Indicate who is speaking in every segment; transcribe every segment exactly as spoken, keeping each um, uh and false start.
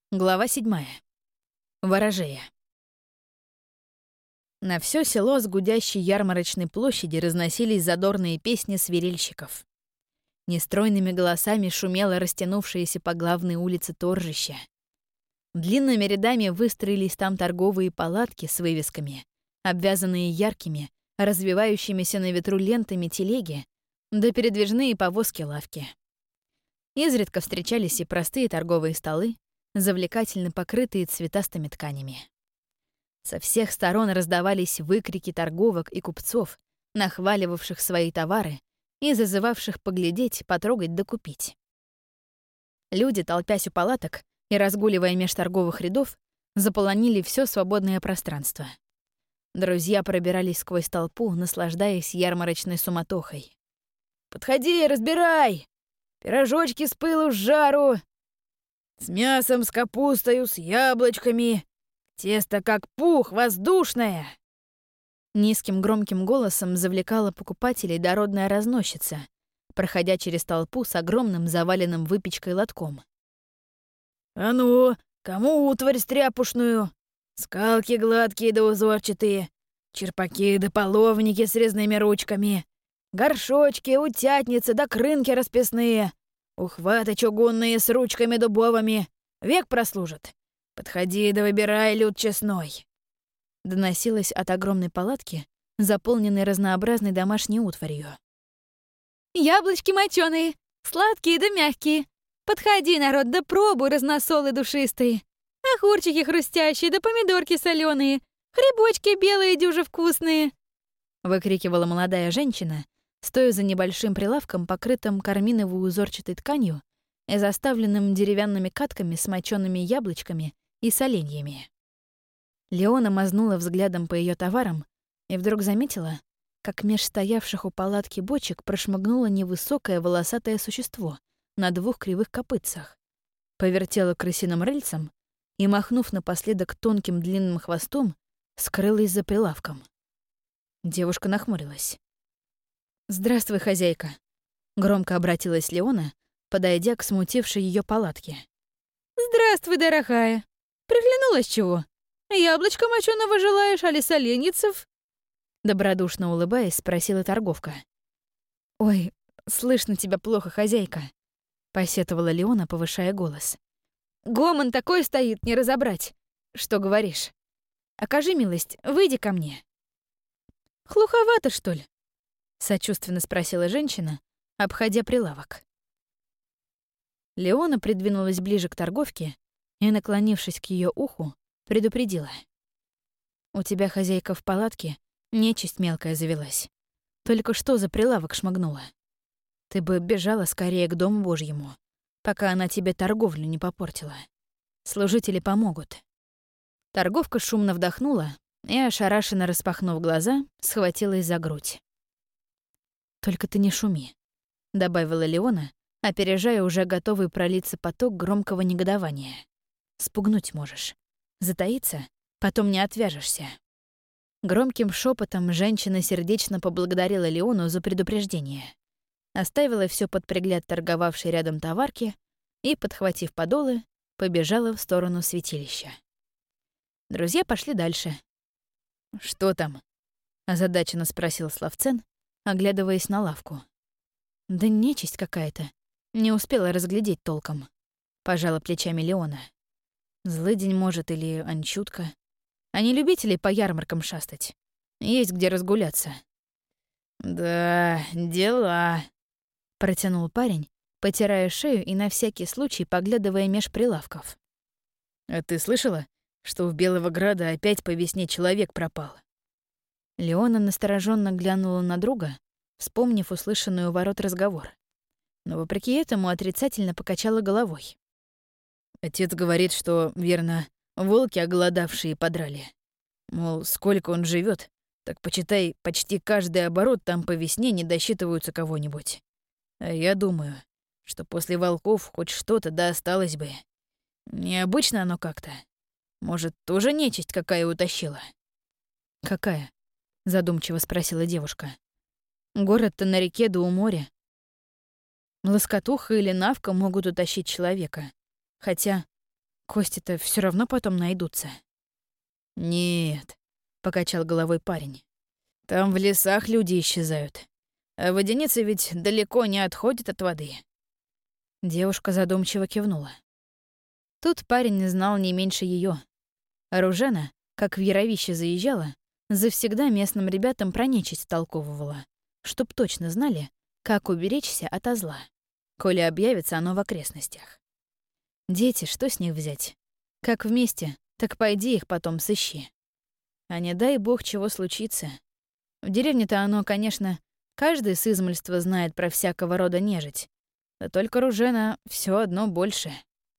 Speaker 1: Глава седьмая. Ворожея. На все село с гудящей ярмарочной площади разносились задорные песни свирельщиков. Нестройными голосами шумело растянувшееся по главной улице торжище. Длинными рядами выстроились там торговые палатки с вывесками, обвязанные яркими, развивающимися на ветру лентами телеги, да передвижные повозки-лавки. Изредка встречались и простые торговые столы, завлекательно покрытые цветастыми тканями. Со всех сторон раздавались выкрики торговок и купцов, нахваливавших свои товары и зазывавших поглядеть, потрогать да купить. Люди, толпясь у палаток и разгуливая меж торговых рядов, заполонили все свободное пространство. Друзья пробирались сквозь толпу, наслаждаясь ярмарочной суматохой. «Подходи, разбирай! Пирожочки с пылу с жару! С мясом, с капустою, с яблочками! Тесто как пух, воздушное!» Низким громким голосом завлекала покупателей дородная разносчица, проходя через толпу с огромным заваленным выпечкой лотком. «А ну, кому утварь стряпушную? Скалки гладкие да узорчатые, черпаки да половники с резными ручками, горшочки, утятницы да крынки расписные, ухваты чугунные с ручками дубовыми, век прослужат. Подходи да выбирай, люд честной!» Доносилось от огромной палатки, заполненной разнообразной домашней утварью. «Яблочки мочёные, сладкие да мягкие. Подходи, народ, да пробуй разносолы душистые. Огурчики хрустящие да помидорки солёные, грибочки белые дюжи вкусные!» Выкрикивала молодая женщина, стоя за небольшим прилавком, покрытым карминовой узорчатой тканью и заставленным деревянными катками с мочёными яблочками и соленьями. Леона мазнула взглядом по ее товарам и вдруг заметила, как меж стоявших у палатки бочек прошмыгнуло невысокое волосатое существо на двух кривых копытцах, повертела крысиным рыльцем и, махнув напоследок тонким длинным хвостом, скрылась за прилавком. Девушка нахмурилась. «Здравствуй, хозяйка», — громко обратилась Леона, подойдя к смутившей ее палатке. «Здравствуй, дорогая. Приглянулась чего? Яблочко мочёного желаешь, али соленьицев?» Добродушно улыбаясь, спросила торговка. «Ой, слышно тебя плохо, хозяйка», — посетовала Леона, повышая голос. «Гомон такой стоит, не разобрать. Что говоришь? Окажи милость, выйди ко мне». «Глуховато, что ли?» — сочувственно спросила женщина, обходя прилавок. Леона придвинулась ближе к торговке и, наклонившись к ее уху, предупредила. «У тебя, хозяйка, в палатке нечисть мелкая завелась. Только что за прилавок шмыгнула. Ты бы бежала скорее к Дому Божьему, пока она тебе торговлю не попортила. Служители помогут». Торговка шумно вдохнула и, ошарашенно распахнув глаза, схватилась за грудь. «Только ты не шуми», — добавила Леона, опережая уже готовый пролиться поток громкого негодования. «Спугнуть можешь. Затаиться, потом не отвяжешься». Громким шепотом женщина сердечно поблагодарила Леону за предупреждение, оставила все под пригляд торговавшей рядом товарки и, подхватив подолы, побежала в сторону святилища. Друзья пошли дальше. «Что там?» — озадаченно спросил Славцен, оглядываясь на лавку. «Да нечисть какая-то. Не успела разглядеть толком», — пожала плечами Леона. «Злыдень, может, или анчутка. Они любители по ярмаркам шастать. Есть где разгуляться». «Да, дела», — протянул парень, потирая шею и на всякий случай поглядывая меж прилавков. «А ты слышала, что в Белого Града опять по весне человек пропал?» Леона настороженно глянула на друга, вспомнив услышанный у ворот разговор. Но вопреки этому отрицательно покачала головой. «Отец говорит, что, верно, волки оголодавшие подрали. Мол, сколько он живет, так почитай, почти каждый оборот там по весне не досчитываются кого-нибудь. А я думаю, что после волков хоть что-то да осталось бы. Необычно оно как-то. Может, тоже нечисть какая утащила?» «Какая?» — задумчиво спросила девушка. «Город-то на реке да у моря. Лоскотуха или навка могут утащить человека. Хотя Кости-то все равно потом найдутся. «Нет», — покачал головой парень. «Там в лесах люди исчезают. А водяница ведь далеко не отходит от воды». Девушка задумчиво кивнула. Тут парень знал не меньше ее. Оружена, как в Яровище заезжала, завсегда местным ребятам про нечисть толковывала, чтоб точно знали, как уберечься ото зла, коли объявится оно в окрестностях. Дети, что с них взять? Как вместе, так пойди их потом сыщи. А не дай бог чего случится. В деревне-то оно, конечно, каждый с измольства знает про всякого рода нежить. Да только Ружена все одно больше.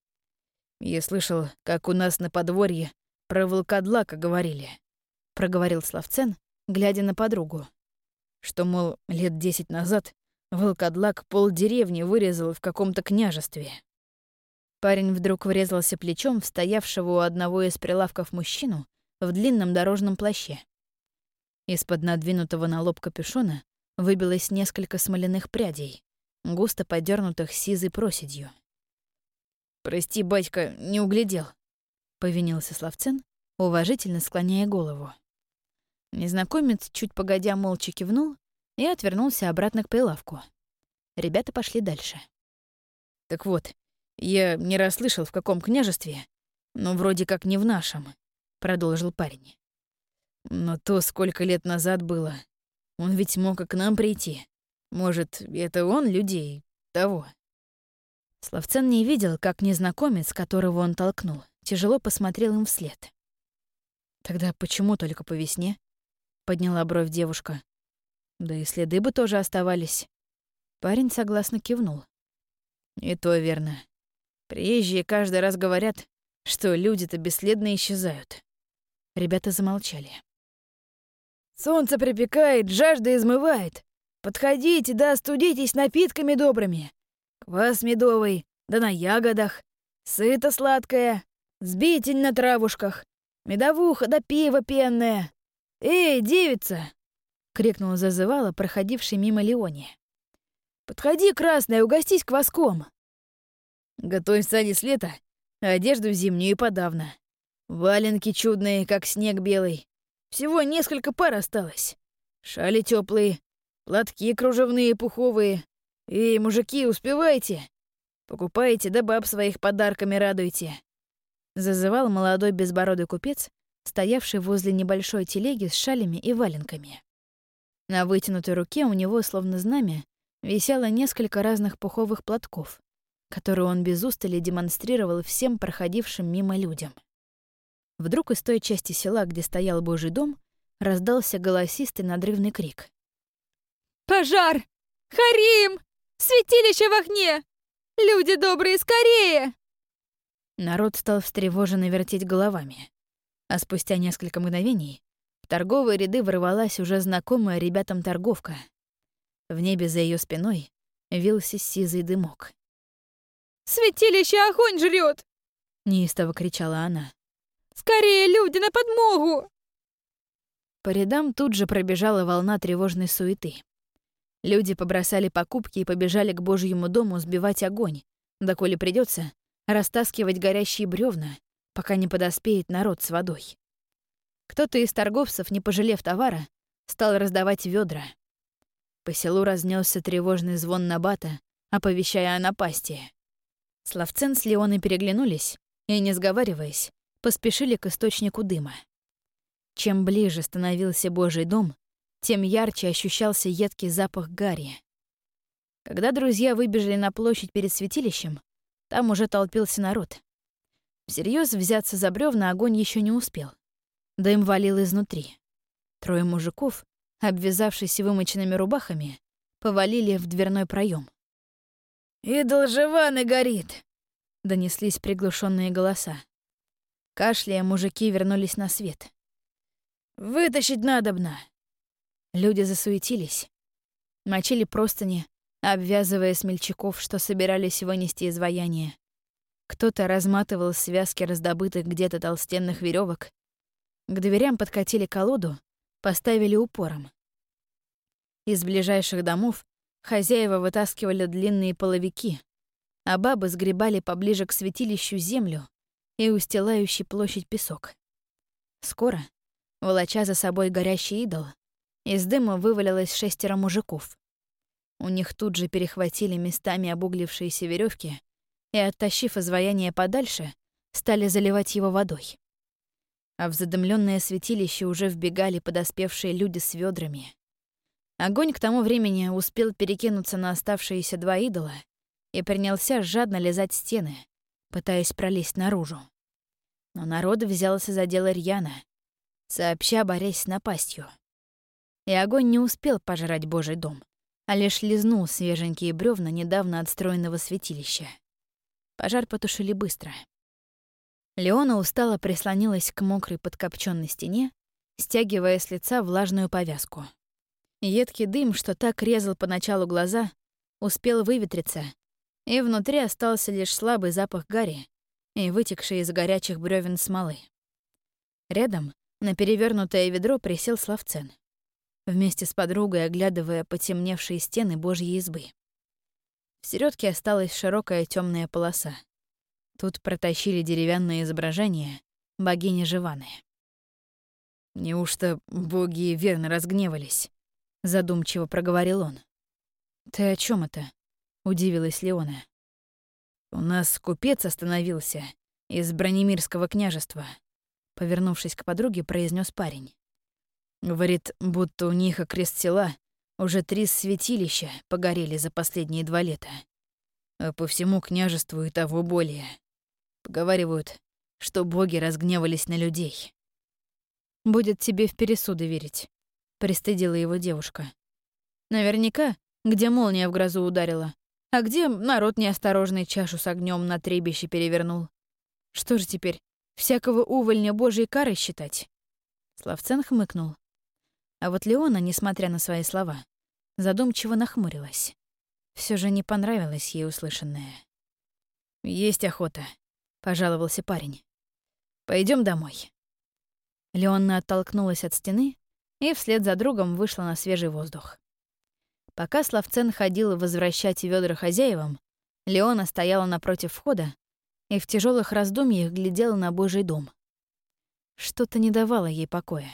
Speaker 1: «Я слышал, как у нас на подворье про волкодлака говорили», — проговорил Славцен, глядя на подругу. Что, мол, лет десять назад волкодлак полдеревни вырезал в каком-то княжестве. Парень вдруг врезался плечом в стоявшего у одного из прилавков мужчину в длинном дорожном плаще. Из-под надвинутого на лоб капюшона выбилось несколько смоляных прядей, густо подернутых сизой проседью. «Прости, батька, не углядел», — повинился Славцен, уважительно склоняя голову. Незнакомец чуть погодя молча кивнул и отвернулся обратно к прилавку. Ребята пошли дальше. «Так вот, я не расслышал, в каком княжестве, но вроде как не в нашем», — продолжил парень. «Но то, сколько лет назад было, он ведь мог и к нам прийти. Может, это он людей того?» Славцен не видел, как незнакомец, которого он толкнул, тяжело посмотрел им вслед. «Тогда почему только по весне?» — подняла бровь девушка. «Да и следы бы тоже оставались». Парень согласно кивнул. «И то верно. Приезжие каждый раз говорят, что люди-то бесследно исчезают». Ребята замолчали. «Солнце припекает, жажда измывает. Подходите да остудитесь напитками добрыми. Квас медовый, да на ягодах, сыто сладкое, сбитень на травушках, медовуха да пиво пенное. Эй, девица!» — крикнула зазывала проходивший мимо Леония. «Подходи, красная, угостись кваском!» «Готовь сани с лета, одежду зимнюю и подавно. Валенки чудные, как снег белый. Всего несколько пар осталось. Шали теплые, платки кружевные пуховые. Эй, мужики, успевайте! Покупайте, да баб своих подарками радуйте!» Зазывал молодой безбородый купец, стоявший возле небольшой телеги с шалями и валенками. На вытянутой руке у него, словно знамя, висело несколько разных пуховых платков, которые он без устали демонстрировал всем проходившим мимо людям. Вдруг из той части села, где стоял Божий дом, раздался голосистый надрывный крик.
Speaker 2: «Пожар! Харим! Святилище в огне! Люди добрые, скорее!»
Speaker 1: Народ стал встревоженно вертеть головами, а спустя несколько мгновений в торговые ряды ворвалась уже знакомая ребятам торговка. В небе за ее спиной вился сизый дымок.
Speaker 2: «Святилище огонь жрет!» —
Speaker 1: неистово кричала она.
Speaker 2: «Скорее, люди, на подмогу!»
Speaker 1: По рядам тут же пробежала волна тревожной суеты. Люди побросали покупки и побежали к Божьему дому сбивать огонь, доколе придется растаскивать горящие бревна, пока не подоспеет народ с водой. Кто-то из торговцев, не пожалев товара, стал раздавать ведра. По селу разнесся тревожный звон набата, оповещая о напасти. Славцен с Леоной переглянулись и, не сговариваясь, поспешили к источнику дыма. Чем ближе становился Божий дом, тем ярче ощущался едкий запах гари. Когда друзья выбежали на площадь перед святилищем, там уже толпился народ. Всерьез взяться за бревна огонь еще не успел. Дым валил изнутри. Трое мужиков, обвязавшись вымоченными рубахами, повалили в дверной проем. «Идол Живаны горит!» — донеслись приглушенные голоса. Кашляя, мужики вернулись на свет. «Вытащить надобно!» Люди засуетились. Мочили простыни, обвязывая смельчаков, что собирались вынести изваяние. Кто-то разматывал связки раздобытых где-то толстенных веревок. К дверям подкатили колоду, поставили упором. Из ближайших домов хозяева вытаскивали длинные половики, а бабы сгребали поближе к святилищу землю и устилающий площадь песок. Скоро, волоча за собой горящий идол, из дыма вывалилось шестеро мужиков. У них тут же перехватили местами обуглившиеся веревки и, оттащив изваяние подальше, стали заливать его водой. А в задымленное святилище уже вбегали подоспевшие люди с ведрами. Огонь к тому времени успел перекинуться на оставшиеся два идола и принялся жадно лизать стены, пытаясь пролезть наружу. Но народ взялся за дело рьяно, сообща борясь с напастью. И огонь не успел пожрать Божий дом, а лишь лизнул свеженькие бревна недавно отстроенного святилища. Пожар потушили быстро. Леона устало прислонилась к мокрой подкопченной стене, стягивая с лица влажную повязку. Едкий дым, что так резал поначалу глаза, успел выветриться, и внутри остался лишь слабый запах гари и вытекший из горячих бревен смолы. Рядом, на перевернутое ведро, присел Славцен, вместе с подругой оглядывая потемневшие стены Божьей избы. В середке осталась широкая темная полоса. Тут протащили деревянное изображение богини Живаны. «Неужто боги верно разгневались?» — задумчиво проговорил он. «Ты о чем это?» — удивилась Леона. «У нас купец остановился из Бранимирского княжества», — повернувшись к подруге, произнес парень. «Говорит, будто у них окрест села уже три святилища погорели за последние два лета, а по всему княжеству и того более. Поговаривают, что боги разгневались на людей». «Будет тебе в пересуды верить», — пристыдила его девушка. «Наверняка, где молния в грозу ударила, а где народ неосторожный чашу с огнем на требище перевернул. Что же теперь, всякого увольня Божьей карой считать?» Славцен хмыкнул. А вот Леона, несмотря на свои слова, задумчиво нахмурилась. Все же не понравилось ей услышанное. «Есть охота», — пожаловался парень. Пойдем домой». Леонна оттолкнулась от стены и вслед за другом вышла на свежий воздух. Пока Славцен ходил возвращать ведра хозяевам, Леона стояла напротив входа и в тяжелых раздумьях глядела на Божий дом. Что-то не давало ей покоя.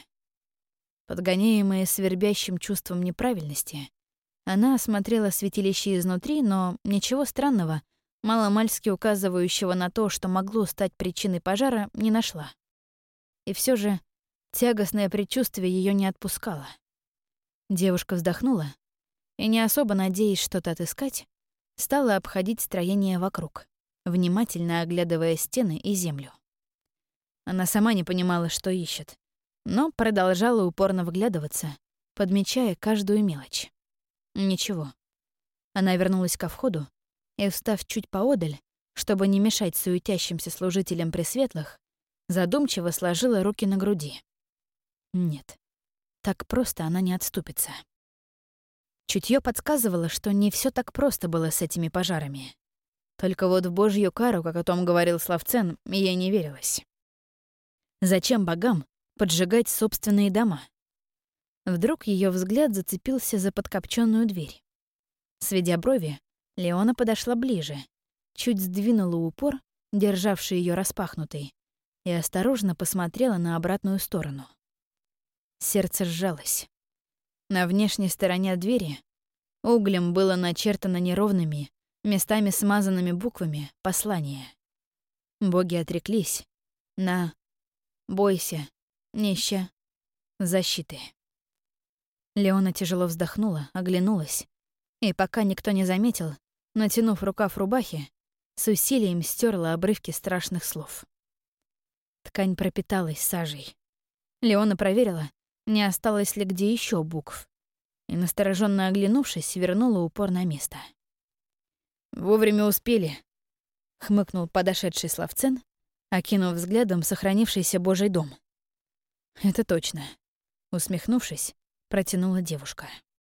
Speaker 1: Подгоняемая свербящим чувством неправильности, она осмотрела святилище изнутри, но ничего странного, маломальски указывающего на то, что могло стать причиной пожара, не нашла. И все же тягостное предчувствие ее не отпускало. Девушка вздохнула и, не особо надеясь что-то отыскать, стала обходить строение вокруг, внимательно оглядывая стены и землю. Она сама не понимала, что ищет, но продолжала упорно вглядываться, подмечая каждую мелочь. Ничего. Она вернулась ко входу и, встав чуть поодаль, чтобы не мешать суетящимся служителям пресветлых, задумчиво сложила руки на груди. Нет, так просто она не отступится. Чутье подсказывало, что не все так просто было с этими пожарами. Только вот в Божью кару, как о том говорил Славцен, ей не верилось. Зачем богам поджигать собственные дома? Вдруг ее взгляд зацепился за подкопченную дверь. Сведя брови, Леона подошла ближе, чуть сдвинула упор, державший ее распахнутой, и осторожно посмотрела на обратную сторону. Сердце сжалось. На внешней стороне двери углем было начертано неровными, местами смазанными буквами послание. Боги отреклись на «Бойся, нища, защиты». Леона тяжело вздохнула, оглянулась, и пока никто не заметил, натянув рукав рубахи, с усилием стерла обрывки страшных слов. Ткань пропиталась сажей. Леона проверила, не осталось ли где еще букв, и, настороженно оглянувшись, вернула упор на место. «Вовремя успели», — хмыкнул подошедший Славцен, окинув взглядом сохранившийся Божий дом. «Это точно», — усмехнувшись, протянула девушка.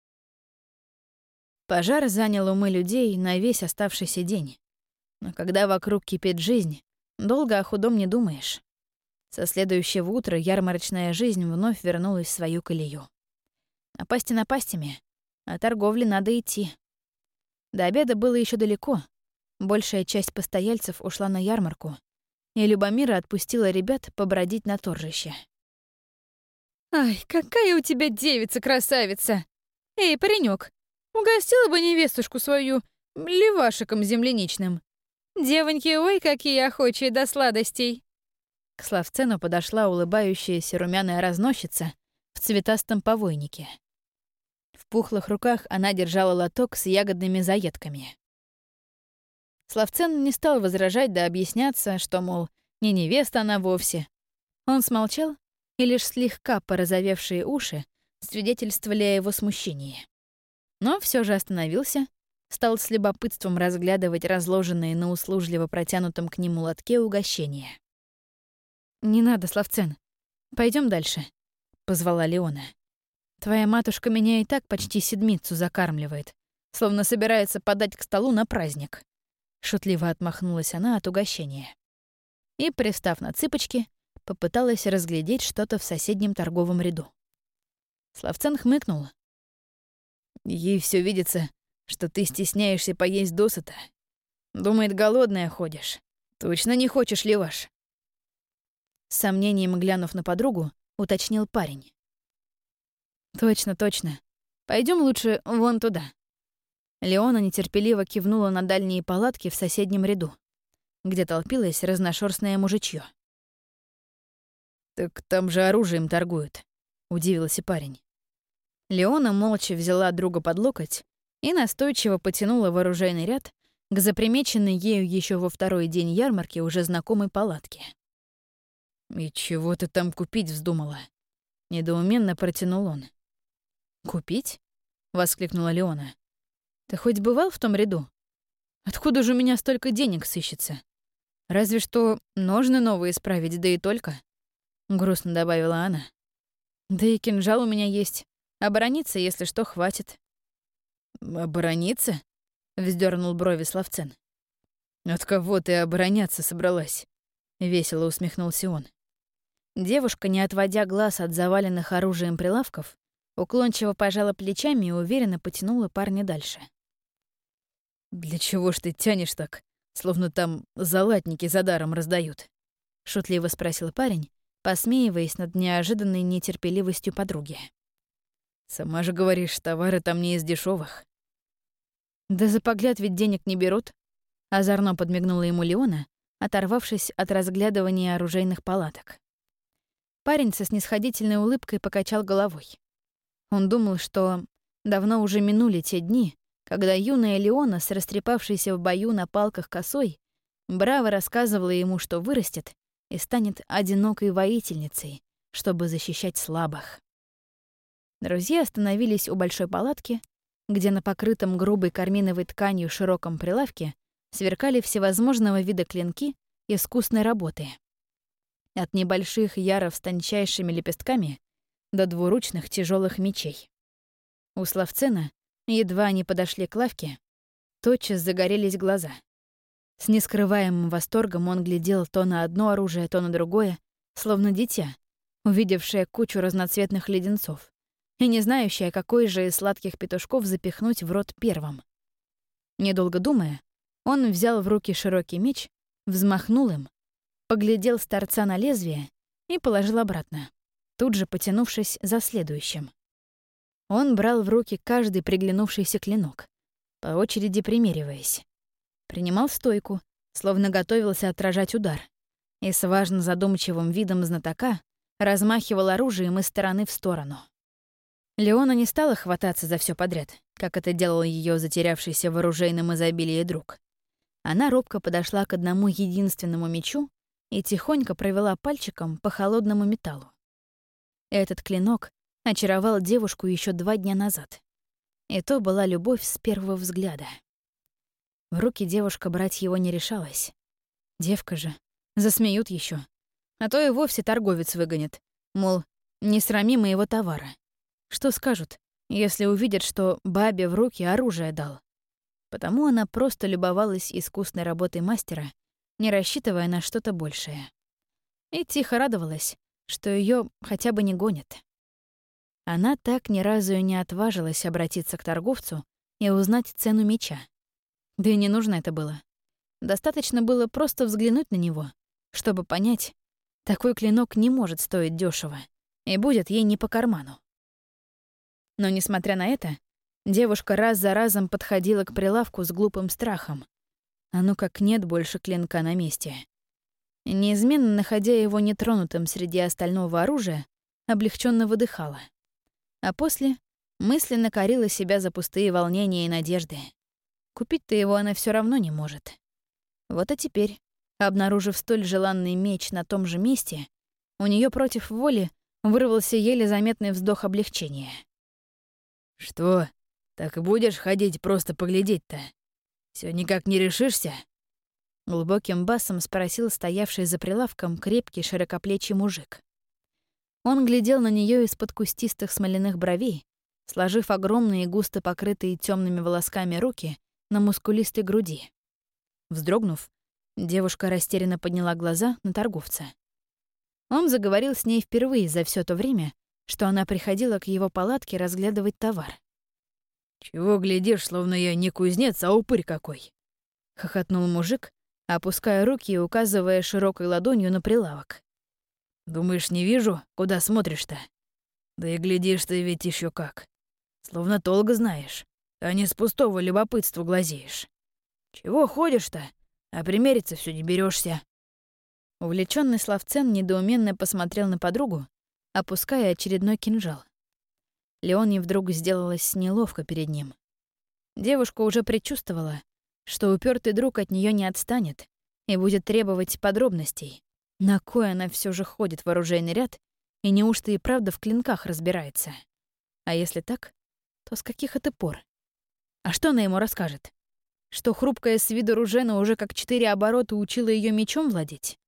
Speaker 1: Пожар занял умы людей на весь оставшийся день. Но когда вокруг кипит жизнь, долго о худом не думаешь. Со следующего утра ярмарочная жизнь вновь вернулась в свою колею. Напасти напастями, а торговле надо идти. До обеда было еще далеко. Большая часть постояльцев ушла на ярмарку, и Любомира отпустила ребят побродить на торжище.
Speaker 2: Ай, какая у тебя девица-красавица! Эй, паренек, угостила бы невестушку свою левашиком земляничным. Девоньки, ой, какие охочие до сладостей!»
Speaker 1: К Славцену подошла улыбающаяся румяная разносчица в цветастом повойнике. В пухлых руках она держала лоток с ягодными заедками. Славцен не стал возражать да объясняться, что, мол, не невеста она вовсе. Он смолчал, и лишь слегка порозовевшие уши свидетельствовали о его смущении. Но все же остановился, стал с любопытством разглядывать разложенные на услужливо протянутом к нему лотке угощения. «Не надо, Славцен, пойдем дальше», — позвала Леона. «Твоя матушка меня и так почти седмицу закармливает, словно собирается подать к столу на праздник». Шутливо отмахнулась она от угощения. И, пристав на цыпочки, попыталась разглядеть что-то в соседнем торговом ряду. Славцен хмыкнул. «Ей все видится, что ты стесняешься поесть досыта. Думает, голодная ходишь. Точно не хочешь леваш?» С сомнением глянув на подругу, уточнил парень. «Точно, точно. Пойдем лучше вон туда». Леона нетерпеливо кивнула на дальние палатки в соседнем ряду, где толпилось разношерстное мужичье. «Так там же оружием торгуют», — удивился парень. Леона молча взяла друга под локоть и настойчиво потянула в оружейный ряд к запримеченной ею еще во второй день ярмарки уже знакомой палатке. «И чего ты там купить вздумала?» — недоуменно протянул он. «Купить?» — воскликнула Леона. «Ты хоть бывал в том ряду? Откуда же у меня столько денег сыщется? Разве что ножны новые исправить, да и только», — грустно добавила она. «Да и кинжал у меня есть. Оборониться, если что, хватит». «Оборониться?» — вздернул брови Славцен. «От кого ты обороняться собралась?» — весело усмехнулся он. Девушка, не отводя глаз от заваленных оружием прилавков, уклончиво пожала плечами и уверенно потянула парня дальше. «Для чего ж ты тянешь так, словно там залатники за даром раздают?» — шутливо спросил парень, посмеиваясь над неожиданной нетерпеливостью подруги. «Сама же говоришь, товары там не из дешевых. «Да за погляд ведь денег не берут», — озорно подмигнула ему Леона, оторвавшись от разглядывания оружейных палаток. Парень со снисходительной улыбкой покачал головой. Он думал, что давно уже минули те дни, когда юная Леона с растрепавшейся в бою на палках косой браво рассказывала ему, что вырастет и станет одинокой воительницей, чтобы защищать слабых. Друзья остановились у большой палатки, где на покрытом грубой карминовой тканью широком прилавке сверкали всевозможного вида клинки искусной работы. От небольших яров с тончайшими лепестками до двуручных тяжелых мечей. У Славцена, едва они подошли к лавке, тотчас загорелись глаза. С нескрываемым восторгом он глядел то на одно оружие, то на другое, словно дитя, увидевшее кучу разноцветных леденцов и не знающее, какой же из сладких петушков запихнуть в рот первым. Недолго думая, он взял в руки широкий меч, взмахнул им, поглядел с торца на лезвие и положил обратно, тут же потянувшись за следующим. Он брал в руки каждый приглянувшийся клинок, по очереди примериваясь. Принимал стойку, словно готовился отражать удар, и с важно задумчивым видом знатока размахивал оружием из стороны в сторону. Леона не стала хвататься за все подряд, как это делал ее затерявшийся в оружейном изобилии друг. Она робко подошла к одному единственному мечу и тихонько провела пальчиком по холодному металлу. Этот клинок очаровал девушку еще два дня назад. И то была любовь с первого взгляда. В руки девушка брать его не решалась. Девка же, засмеют еще, а то и вовсе торговец выгонит, мол, не срами моего товара. Что скажут, если увидят, что бабе в руки оружие дал? Потому она просто любовалась искусной работой мастера, не рассчитывая на что-то большее. И тихо радовалась, что ее хотя бы не гонят. Она так ни разу и не отважилась обратиться к торговцу и узнать цену меча. Да и не нужно это было. Достаточно было просто взглянуть на него, чтобы понять, такой клинок не может стоить дешево и будет ей не по карману. Но, несмотря на это, девушка раз за разом подходила к прилавку с глупым страхом. А ну как нет больше клинка на месте. Неизменно находя его нетронутым среди остального оружия, облегченно выдыхала. А после мысленно корила себя за пустые волнения и надежды. Купить-то его она все равно не может. Вот и теперь, обнаружив столь желанный меч на том же месте, у нее против воли вырвался еле заметный вздох облегчения.
Speaker 3: «Что, так и будешь ходить просто поглядеть-то? Все никак не решишься?»
Speaker 1: Глубоким басом спросил стоявший за прилавком крепкий широкоплечий мужик. Он глядел на нее из-под кустистых смоляных бровей, сложив огромные густо покрытые темными волосками руки на мускулистой груди. Вздрогнув, девушка растерянно подняла глаза на торговца. Он заговорил с ней впервые за все то время, что она приходила к его палатке разглядывать товар.
Speaker 3: «Чего глядишь, словно я не кузнец, а упырь какой?»
Speaker 1: — хохотнул мужик, опуская руки и указывая широкой ладонью на прилавок.
Speaker 3: «Думаешь, не вижу, куда смотришь-то? Да и глядишь ты ведь еще как. Словно толк знаешь, а не с пустого любопытства глазеешь. Чего ходишь-то, а примериться все не берешься.
Speaker 1: Увлеченный Славцен недоуменно посмотрел на подругу, опуская очередной кинжал. Леоне вдруг сделалось неловко перед ним. Девушка уже предчувствовала, что упертый друг от нее не отстанет и будет требовать подробностей, на кой она все же ходит в оружейный ряд и неужто и правда в клинках разбирается. А если так, то с каких это пор? А что она ему расскажет? Что хрупкая с виду Ружена уже как четыре оборота учила ее мечом владеть?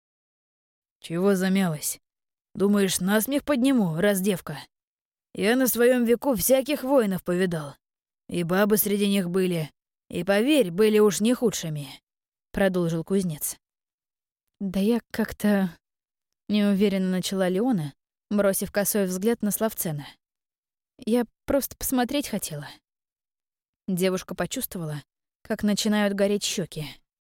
Speaker 3: «Чего замялась? Думаешь, насмех подниму, раз девка? Я на своем веку всяких воинов повидал. И бабы среди них были. И, поверь, были уж не худшими», — продолжил кузнец.
Speaker 1: «Да я как-то...» — неуверенно начала Леона, бросив косой взгляд на Славцена. «Я просто посмотреть хотела». Девушка почувствовала, как начинают гореть щеки.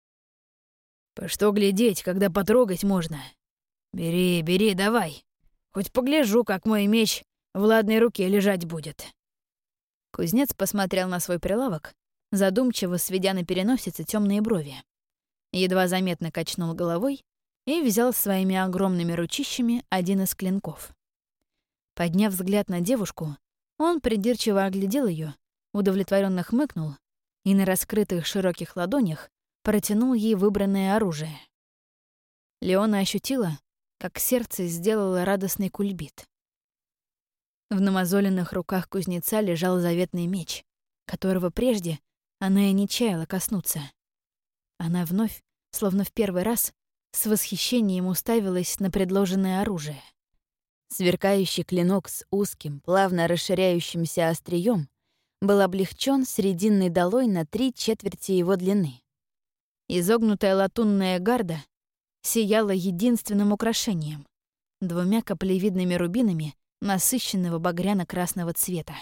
Speaker 3: «По что глядеть, когда потрогать можно? Бери, бери, давай. Хоть погляжу, как мой меч в ладной руке лежать будет».
Speaker 1: Кузнец посмотрел на свой прилавок, задумчиво сведя на переносице темные брови. Едва заметно качнул головой и взял своими огромными ручищами один из клинков. Подняв взгляд на девушку, он придирчиво оглядел ее, удовлетворенно хмыкнул и на раскрытых широких ладонях протянул ей выбранное оружие. Леона ощутила, как сердце сделало радостный кульбит. В намазоленных руках кузнеца лежал заветный меч, которого прежде она и не чаяла коснуться. Она вновь, словно в первый раз, с восхищением уставилась на предложенное оружие. Сверкающий клинок с узким, плавно расширяющимся острием был облегчен срединной долой на три четверти его длины. Изогнутая латунная гарда сияла единственным украшением — двумя каплевидными рубинами насыщенного багряно-красного цвета,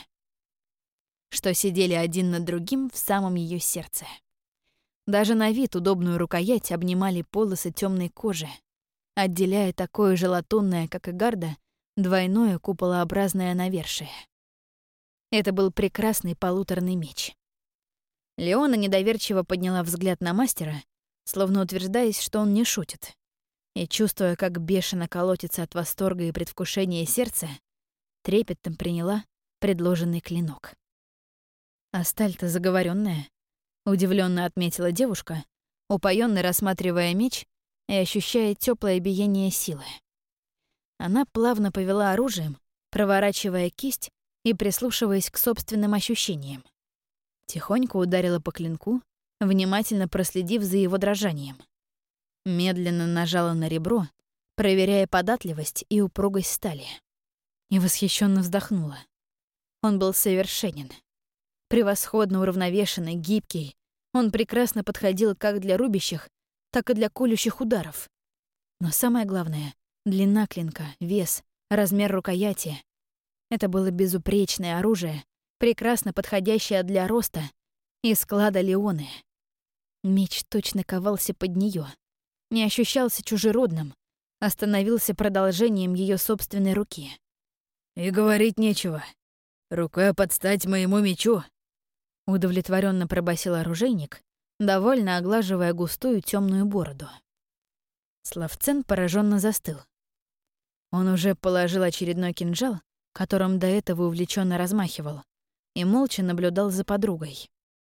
Speaker 1: что сидели один над другим в самом ее сердце. Даже на вид удобную рукоять обнимали полосы темной кожи, отделяя такое же латунное, как и гарда, двойное куполообразное навершие. Это был прекрасный полуторный меч. Леона недоверчиво подняла взгляд на мастера, словно утверждаясь, что он не шутит, и, чувствуя, как бешено колотится от восторга и предвкушения сердце, трепетом приняла предложенный клинок. «А сталь-то заговоренная», — удивленно отметила девушка, упоенно рассматривая меч и ощущая теплое биение силы. Она плавно повела оружием, проворачивая кисть и прислушиваясь к собственным ощущениям. Тихонько ударила по клинку, внимательно проследив за его дрожанием. Медленно нажала на ребро, проверяя податливость и упругость стали. И восхищенно вздохнула. Он был совершенен. Превосходно уравновешенный, гибкий. Он прекрасно подходил как для рубящих, так и для колющих ударов. Но самое главное — длина клинка, вес, размер рукояти. Это было безупречное оружие, прекрасно подходящее для роста и склада Леоны. Меч точно ковался под нее. не ощущался чужеродным, а становился продолжением ее собственной руки.
Speaker 3: «И говорить нечего. Рука под стать моему мечу», —
Speaker 1: удовлетворенно пробасил оружейник, довольно оглаживая густую темную бороду. Славцен пораженно застыл. Он уже положил очередной кинжал, которым до этого увлеченно размахивал, и молча наблюдал за подругой.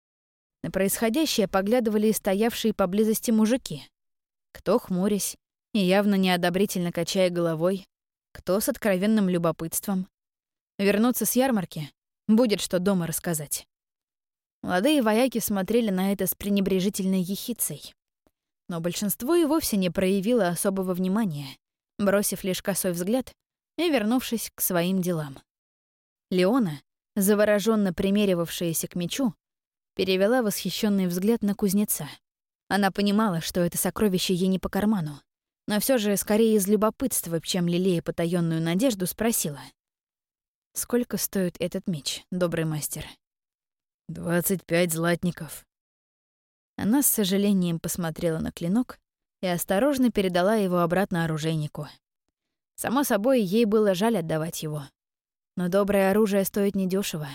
Speaker 1: На происходящее поглядывали и стоявшие поблизости мужики. Кто хмурясь и явно неодобрительно качая головой, кто с откровенным любопытством. Вернуться с ярмарки — будет что дома рассказать. Молодые вояки смотрели на это с пренебрежительной ехицей. Но большинство и вовсе не проявило особого внимания, бросив лишь косой взгляд и вернувшись к своим делам. Леона, завороженно примеривавшаяся к мечу, перевела восхищенный взгляд на кузнеца. Она понимала, что это сокровище ей не по карману, но все же скорее из любопытства, чем лелея потаённую надежду, спросила: «Сколько стоит этот меч, добрый мастер?»
Speaker 3: «Двадцать пять златников».
Speaker 1: Она с сожалением посмотрела на клинок и осторожно передала его обратно оружейнику. Само собой, ей было жаль отдавать его. Но доброе оружие стоит недешево.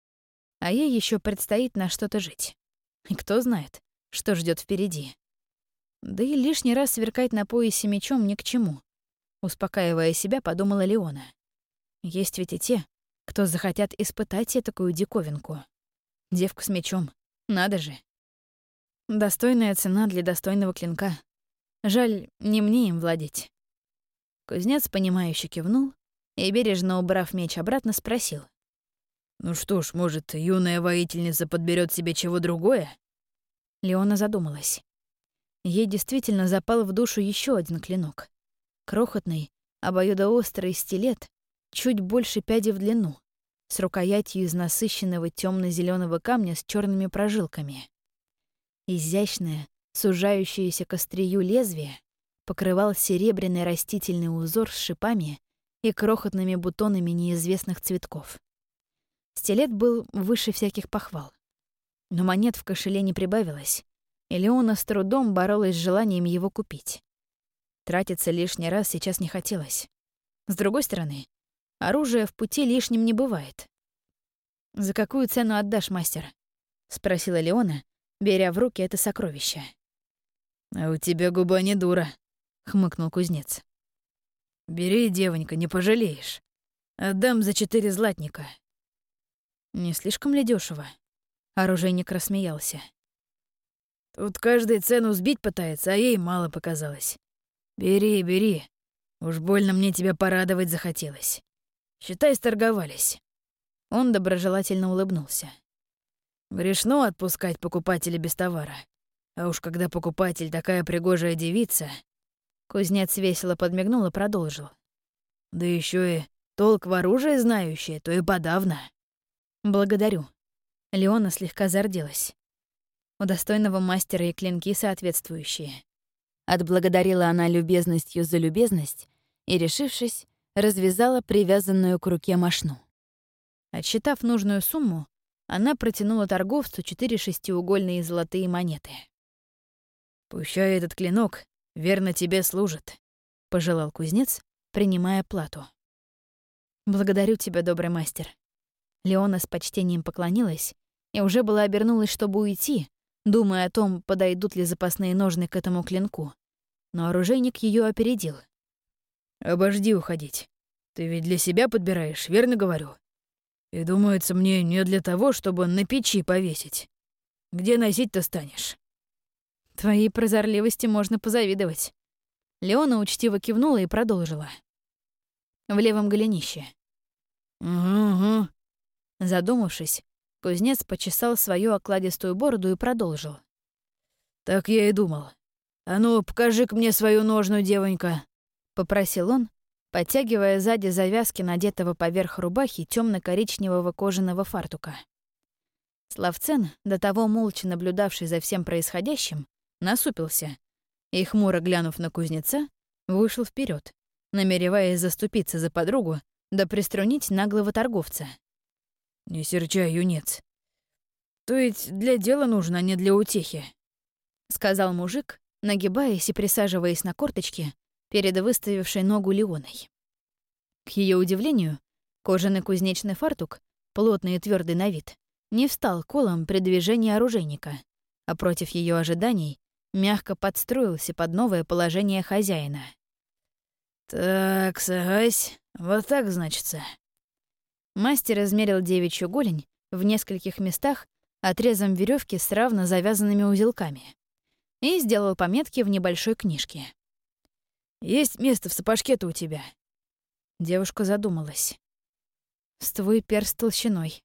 Speaker 1: А ей еще предстоит на что-то жить. И кто знает, что ждет впереди. Да и лишний раз сверкать на поясе мечом ни к чему. Успокаивая себя, подумала Леона. Есть ведь и те, кто захотят испытать такую диковинку. Девку с мечом. Надо же. Достойная цена для достойного клинка. Жаль, не мне им владеть. Кузнец, понимающе кивнул и, бережно убрав меч обратно, спросил:
Speaker 3: «Ну что ж, может, юная воительница подберет себе чего другое?»
Speaker 1: Леона задумалась. Ей действительно запал в душу еще один клинок. Крохотный, обоюдоострый стилет, чуть больше пяди в длину, с рукоятью из насыщенного темно-зеленого камня с черными прожилками. Изящное, сужающееся к острию лезвие покрывал серебряный растительный узор с шипами и крохотными бутонами неизвестных цветков. Стилет был выше всяких похвал. Но монет в кошеле не прибавилось, и Леона с трудом боролась с желанием его купить. Тратиться лишний раз сейчас не хотелось. С другой стороны, оружие в пути лишним не бывает. «За какую цену отдашь, мастер?» — спросила Леона, беря в руки это сокровище.
Speaker 3: «А у тебя губа не дура», — хмыкнул кузнец. «Бери, девонька, не пожалеешь. Отдам за четыре златника».
Speaker 1: «Не слишком ли дёшево?» Оружейник рассмеялся.
Speaker 3: «Тут каждый цену сбить пытается, а ей мало показалось. Бери, бери. Уж больно мне тебя порадовать захотелось. Считай, сторговались».
Speaker 1: Он доброжелательно улыбнулся.
Speaker 3: «Грешно отпускать покупателя без товара. А уж когда покупатель такая пригожая девица...»
Speaker 1: Кузнец весело подмигнул и продолжил.
Speaker 3: «Да еще и толк в оружии знающая, то и подавно».
Speaker 1: «Благодарю». Леона слегка зарделась. У достойного мастера и клинки соответствующие. Отблагодарила она любезностью за любезность и, решившись, развязала привязанную к руке мошну. Отсчитав нужную сумму, она протянула торговцу четыре шестиугольные золотые монеты.
Speaker 3: «Пущай этот клинок верно тебе служит», — пожелал кузнец, принимая плату.
Speaker 1: «Благодарю тебя, добрый мастер». Леона с почтением поклонилась и уже была обернулась, чтобы уйти, думая о том, подойдут ли запасные ножны к этому клинку. Но оружейник ее опередил.
Speaker 3: «Обожди уходить. Ты ведь для себя подбираешь, верно говорю? И думается мне, не для того, чтобы на печи повесить. Где носить-то станешь?»
Speaker 1: «Твоей прозорливости можно позавидовать». Леона учтиво кивнула и продолжила. «В левом голенище».
Speaker 3: «Угу, угу».
Speaker 1: Задумавшись, кузнец почесал свою окладистую бороду и продолжил.
Speaker 3: «Так я и думал. А ну, покажи-ка мне свою ножную, девонька»,
Speaker 1: — попросил он, подтягивая сзади завязки надетого поверх рубахи темно-коричневого кожаного фартука. Славцен, до того молча наблюдавший за всем происходящим, насупился и, хмуро глянув на кузнеца, вышел вперед, намереваясь заступиться за подругу да приструнить наглого торговца.
Speaker 3: «Не серчай, юнец. То ведь для дела нужно, а не для утехи»,
Speaker 1: — сказал мужик, нагибаясь и присаживаясь на корточки перед выставившей ногу Леоной. К ее удивлению, кожаный кузнечный фартук, плотный и твердый на вид, не встал колом при движении оружейника, а против ее ожиданий мягко подстроился под новое положение хозяина.
Speaker 3: «Так, сагась, вот так, значится».
Speaker 1: Мастер измерил девичью голень в нескольких местах отрезом веревки с равно завязанными узелками и сделал пометки в небольшой книжке.
Speaker 3: «Есть место в сапожке-то у тебя?»
Speaker 1: Девушка задумалась. «С твой перст толщиной».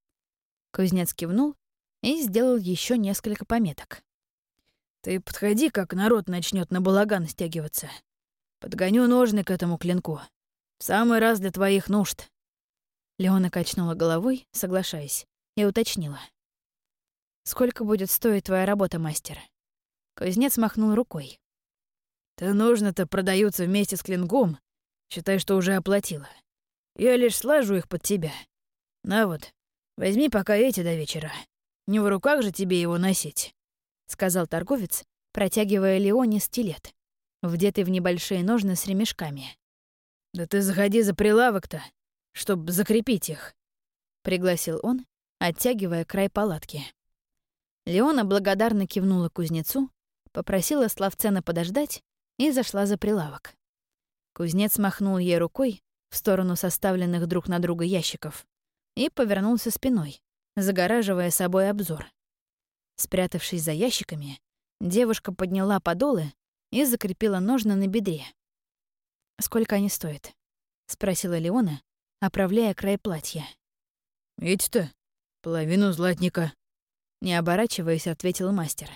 Speaker 1: Кузнец кивнул и сделал еще несколько пометок.
Speaker 3: «Ты подходи, как народ начнет на балаган стягиваться. Подгоню ножны к этому клинку. В самый раз для твоих нужд».
Speaker 1: Леона качнула головой, соглашаясь, и уточнила. «Сколько будет стоить твоя работа, мастер?» Кузнец махнул рукой.
Speaker 3: «Да ножны-то продаются вместе с клинком. Считай, что уже оплатила. Я лишь слажу их под тебя. На вот, возьми пока эти до вечера. Не в руках же тебе его носить», — сказал торговец, протягивая Леоне стилет, вдетый в небольшие ножны с ремешками. «Да ты заходи за прилавок-то, чтоб закрепить их», — пригласил он, оттягивая край палатки.
Speaker 1: Леона благодарно кивнула кузнецу, попросила Славцена подождать и зашла за прилавок. Кузнец махнул ей рукой в сторону составленных друг на друга ящиков и повернулся спиной, загораживая собой обзор. Спрятавшись за ящиками, девушка подняла подолы и закрепила ножны на бедре. «Сколько они стоят?» — спросила Леона, оправляя край платья.
Speaker 3: «Эти-то? Половину златника», — не оборачиваясь, ответил мастер.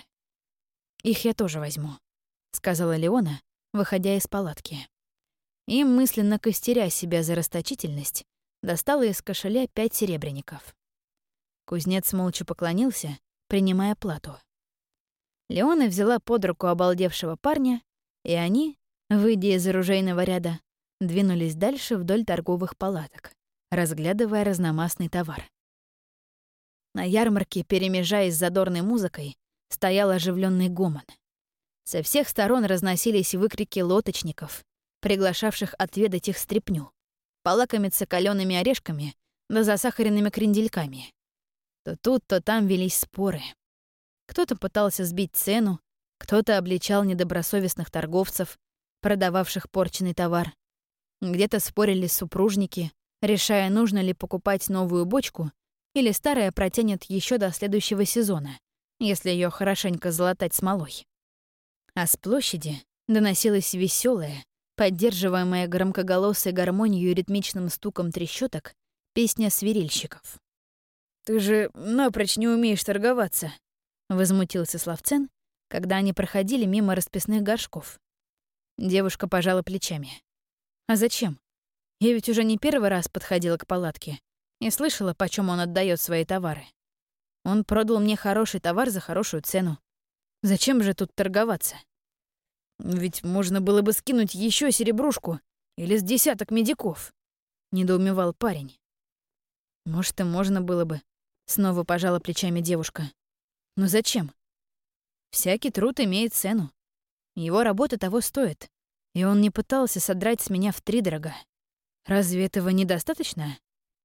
Speaker 1: «Их я тоже возьму», — сказала Леона, выходя из палатки. И, мысленно костеря себя за расточительность, достала из кошеля пять серебряников. Кузнец молча поклонился, принимая плату. Леона взяла под руку обалдевшего парня, и они, выйдя из оружейного ряда, двинулись дальше вдоль торговых палаток, разглядывая разномастный товар. На ярмарке, перемежаясь с задорной музыкой, стоял оживленный гомон. Со всех сторон разносились выкрики лоточников, приглашавших отведать их стряпню, полакомиться калёными орешками да засахаренными крендельками. То тут, то там велись споры. Кто-то пытался сбить цену, кто-то обличал недобросовестных торговцев, продававших порченный товар. Где-то спорили супружники, решая, нужно ли покупать новую бочку или старая протянет еще до следующего сезона, если ее хорошенько залатать смолой. А с площади доносилась веселая, поддерживаемая громкоголосой гармонией и ритмичным стуком трещоток, песня свирельщиков.
Speaker 3: «Ты же напрочь не умеешь торговаться», — возмутился Славцен, когда они проходили мимо расписных горшков.
Speaker 1: Девушка пожала плечами. «А зачем? Я ведь уже не первый раз подходила к палатке и слышала, почем он отдает свои товары. Он продал мне хороший товар за хорошую цену. Зачем же тут торговаться?
Speaker 3: Ведь можно было бы скинуть еще серебрушку или с десяток медиков», — недоумевал парень.
Speaker 1: «Может, и можно было бы», — снова пожала плечами девушка. «Но зачем? Всякий труд имеет цену. Его работа того стоит, и он не пытался содрать с меня втридорога. Разве этого недостаточно?»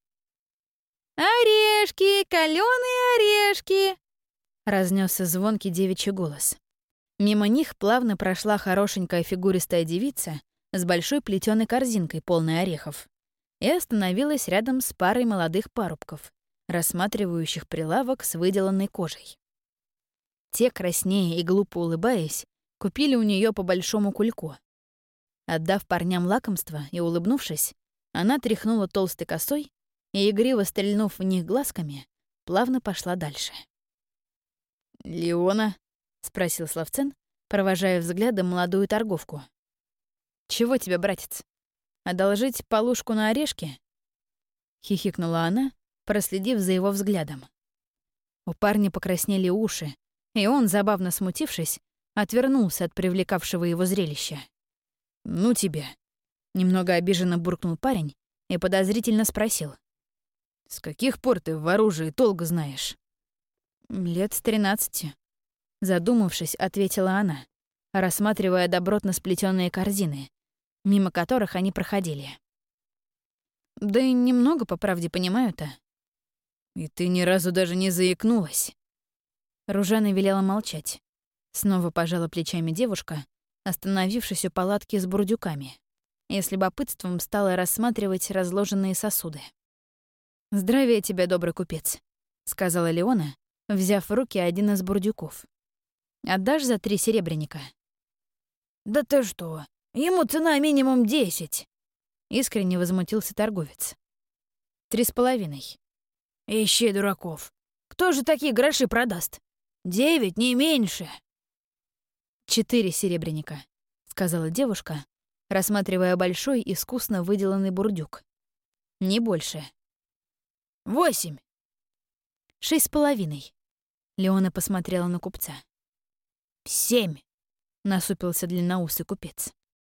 Speaker 2: «Орешки, калёные орешки!»
Speaker 1: — разнесся звонкий девичий голос. Мимо них плавно прошла хорошенькая фигуристая девица с большой плетёной корзинкой, полной орехов, и остановилась рядом с парой молодых парубков, рассматривающих прилавок с выделанной кожей. Те, краснея и глупо улыбаясь, купили у нее по большому кульку. Отдав парням лакомство и улыбнувшись, она тряхнула толстой косой и, игриво стрельнув в них глазками, плавно пошла дальше.
Speaker 3: «Леона?» — спросил Славцен, провожая взглядом молодую торговку.
Speaker 1: «Чего тебе, братец? Одолжить полушку на орешки?» — хихикнула она, проследив за его взглядом. У парня покраснели уши, и он, забавно смутившись, отвернулся от привлекавшего его зрелища.
Speaker 3: «Ну тебе!»
Speaker 1: — немного обиженно буркнул парень и подозрительно спросил.
Speaker 3: «С каких пор ты в оружии толк знаешь?»
Speaker 1: «Лет с тринадцати», — задумавшись, ответила она. рассматривая добротно сплетенные корзины, мимо которых они проходили. «Да и немного, по правде, понимаю-то».
Speaker 3: «И ты ни разу даже не заикнулась?»
Speaker 1: Ружана велела молчать. Снова пожала плечами девушка, остановившись у палатки с бурдюками, и с любопытством стала рассматривать разложенные сосуды. «Здравия тебе, добрый купец», — сказала Леона, взяв в руки один из бурдюков. «Отдашь за три серебряника?»
Speaker 3: «Да ты что? Ему цена минимум десять!»
Speaker 1: — искренне возмутился торговец. «Три с половиной».
Speaker 3: «Ищи дураков! Кто же такие гроши продаст? Девять, не меньше!»
Speaker 1: «Четыре серебряника», — сказала девушка, рассматривая большой, искусно выделанный бурдюк. «Не больше».
Speaker 3: «Восемь».
Speaker 1: «Шесть с половиной». Леона посмотрела на купца.
Speaker 3: «Семь»,
Speaker 1: — насупился длинноусый купец.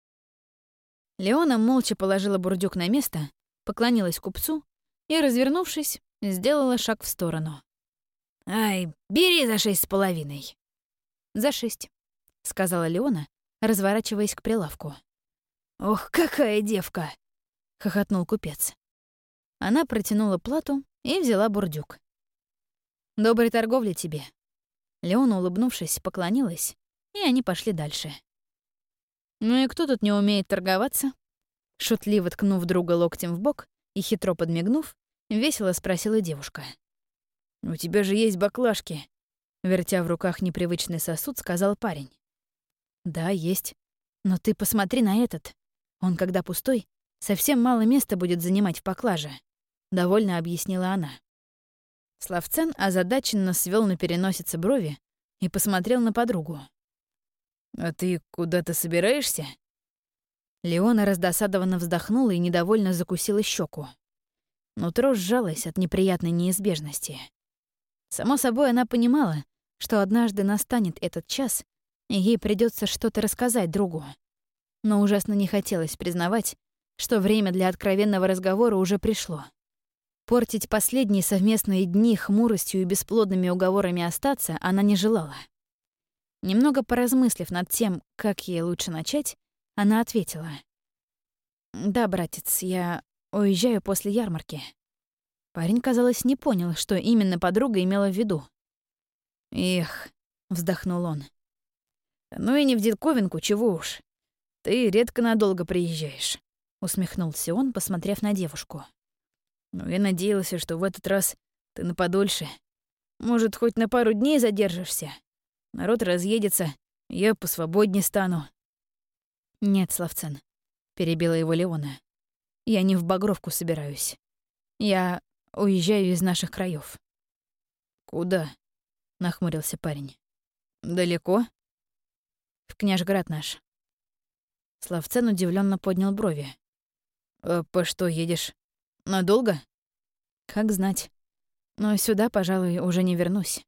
Speaker 1: Леона молча положила бурдюк на место, поклонилась купцу и, развернувшись, сделала шаг в сторону.
Speaker 3: «Ай, бери за шесть с половиной».
Speaker 1: «За шесть», — сказала Леона, разворачиваясь к прилавку.
Speaker 3: «Ох, какая девка!»
Speaker 1: — хохотнул купец. Она протянула плату и взяла бурдюк. «Доброй торговли тебе». Леона, улыбнувшись, поклонилась, и они пошли дальше. «Ну и кто тут не умеет торговаться?» Шутливо ткнув друга локтем в бок и хитро подмигнув, весело спросила девушка.
Speaker 3: «У тебя же есть баклажки»,
Speaker 1: — вертя в руках непривычный сосуд, сказал парень. «Да, есть. Но ты посмотри на этот. Он, когда пустой, совсем мало места будет занимать в поклаже», — довольно объяснила она. Славцен озадаченно свел на переносице брови и посмотрел на подругу.
Speaker 3: «А ты куда-то собираешься?»
Speaker 1: Леона раздосадованно вздохнула и недовольно закусила щеку. Нутро сжалось от неприятной неизбежности. Само собой, она понимала, что однажды настанет этот час, и ей придется что-то рассказать другу. Но ужасно не хотелось признавать, что время для откровенного разговора уже пришло. Портить последние совместные дни хмуростью и бесплодными уговорами остаться она не желала. Немного поразмыслив над тем, как ей лучше начать, она ответила. «Да, братец, я уезжаю после ярмарки». Парень, казалось, не понял, что именно подруга имела в виду.
Speaker 3: «Эх»,
Speaker 1: — вздохнул он.
Speaker 3: «Ну и не в диковинку, чего уж. Ты редко надолго приезжаешь», — усмехнулся он, посмотрев на девушку. «Ну я надеялся, что в этот раз ты на подольше. Может, хоть на пару дней задержишься? Народ разъедется, я посвободнее стану».
Speaker 1: «Нет, Славцен», — перебила его Леона. «Я не в Багровку собираюсь. Я уезжаю из наших краев».
Speaker 3: «Куда?» — нахмурился парень. «Далеко?»
Speaker 1: «В Княжград наш». Славцен удивленно поднял брови.
Speaker 3: «А по что едешь? Надолго?»
Speaker 1: «Как знать. Но сюда, пожалуй, уже не вернусь».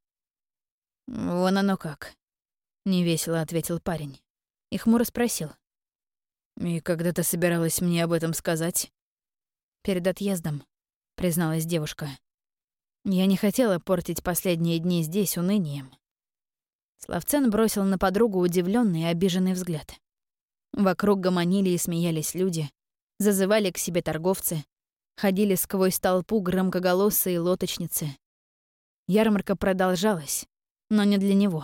Speaker 3: «Вон оно как», — невесело ответил парень и хмуро спросил. «И когда ты собиралась мне об этом сказать?»
Speaker 1: «Перед отъездом», — призналась девушка. «Я не хотела портить последние дни здесь унынием». Славцен бросил на подругу удивленный и обиженный взгляд. Вокруг гомонили и смеялись люди, зазывали к себе торговцы, ходили сквозь толпу громкоголосые лоточницы. Ярмарка продолжалась, но не для него.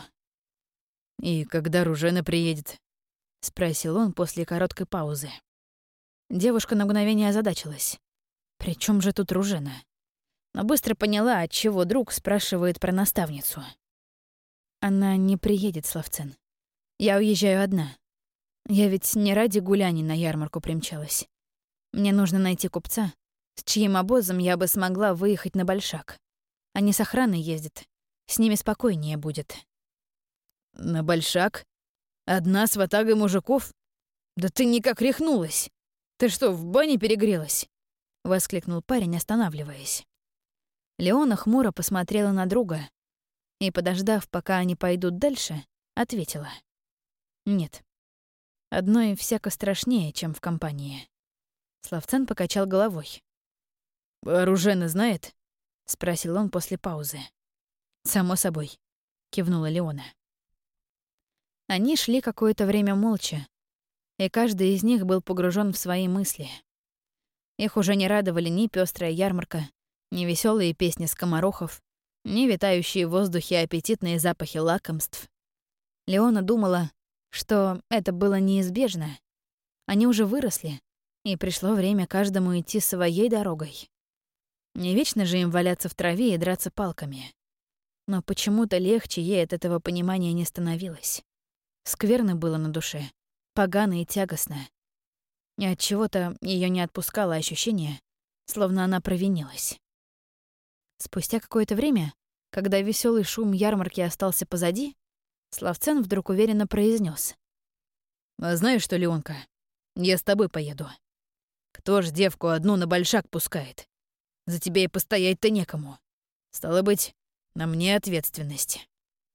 Speaker 3: «И когда Ружена приедет?» — спросил он после короткой паузы.
Speaker 1: Девушка на мгновение озадачилась. «При чем же тут Ружена?» Но быстро поняла, отчего друг спрашивает про наставницу. «Она не приедет, Славцен. Я уезжаю одна. Я ведь не ради гуляний на ярмарку примчалась. Мне нужно найти купца, с чьим обозом я бы смогла выехать на Большак. Они с охраной ездят. С ними спокойнее будет».
Speaker 3: «На Большак? Одна с ватагой мужиков? Да ты никак рехнулась! Ты что, в бане перегрелась?»
Speaker 1: — воскликнул парень, останавливаясь. Леона хмуро посмотрела на друга и, подождав, пока они пойдут дальше, ответила. «Нет. Одной всяко страшнее, чем в компании». Славцен покачал головой.
Speaker 3: «А Ружена знает?»
Speaker 1: — спросил он после паузы. «Само собой», — кивнула Леона. Они шли какое-то время молча, и каждый из них был погружен в свои мысли. Их уже не радовали ни пестрая ярмарка, ни веселые песни скоморохов, ни витающие в воздухе аппетитные запахи лакомств. Леона думала, что это было неизбежно. Они уже выросли, и пришло время каждому идти своей дорогой. Не вечно же им валяться в траве и драться палками. Но почему-то легче ей от этого понимания не становилось. Скверно было на душе, погано и тягостно. И от чего-то ее не отпускало ощущение, словно она провинилась. Спустя какое-то время, когда веселый шум ярмарки остался позади, Славцен вдруг уверенно произнес: «А знаешь что, Леонка, я с тобой поеду. Кто ж девку одну на большак пускает? За тебя и постоять-то некому. Стало быть, на мне ответственность».